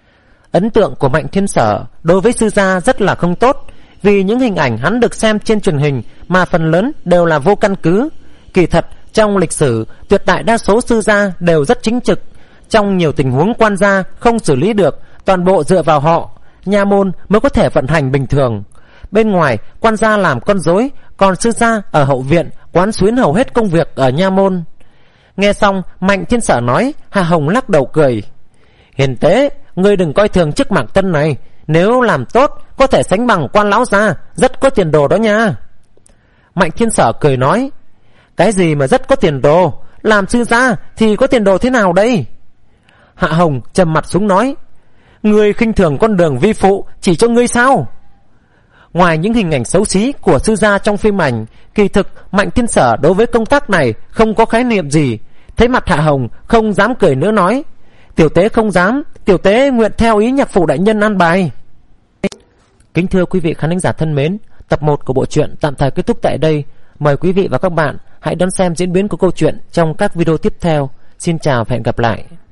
Ấn tượng của Mạnh Thiên Sở đối với sư gia rất là không tốt, vì những hình ảnh hắn được xem trên truyền hình mà phần lớn đều là vô căn cứ. Kỳ thật trong lịch sử, tuyệt đại đa số sư gia đều rất chính trực. Trong nhiều tình huống quan gia không xử lý được, toàn bộ dựa vào họ, nha môn mới có thể vận hành bình thường. Bên ngoài quan gia làm con rối, còn sư gia ở hậu viện quán xuyến hầu hết công việc ở nha môn. Nghe xong Mạnh Thiên Sở nói, Hạ Hồng lắc đầu cười. Hiền tế, ngươi đừng coi thường chức Mạc Tân này, nếu làm tốt có thể sánh bằng quan lão gia, rất có tiền đồ đó nha. Mạnh Thiên Sở cười nói, cái gì mà rất có tiền đồ, làm sư gia thì có tiền đồ thế nào đây? Hạ Hồng trầm mặt xuống nói, ngươi khinh thường con đường vi phụ chỉ cho ngươi sao? Ngoài những hình ảnh xấu xí của sư gia trong phim ảnh, kỳ thực Mạnh Thiên Sở đối với công tác này không có khái niệm gì. Thấy mặt Hạ Hồng không dám cười nữa nói, tiểu tế không dám, tiểu tế nguyện theo ý nhạc phụ đại nhân an bài. Kính thưa quý vị khán thính giả thân mến, tập một của bộ truyện tạm thời kết thúc tại đây. Mời quý vị và các bạn hãy đón xem diễn biến của câu chuyện trong các video tiếp theo. Xin chào và hẹn gặp lại.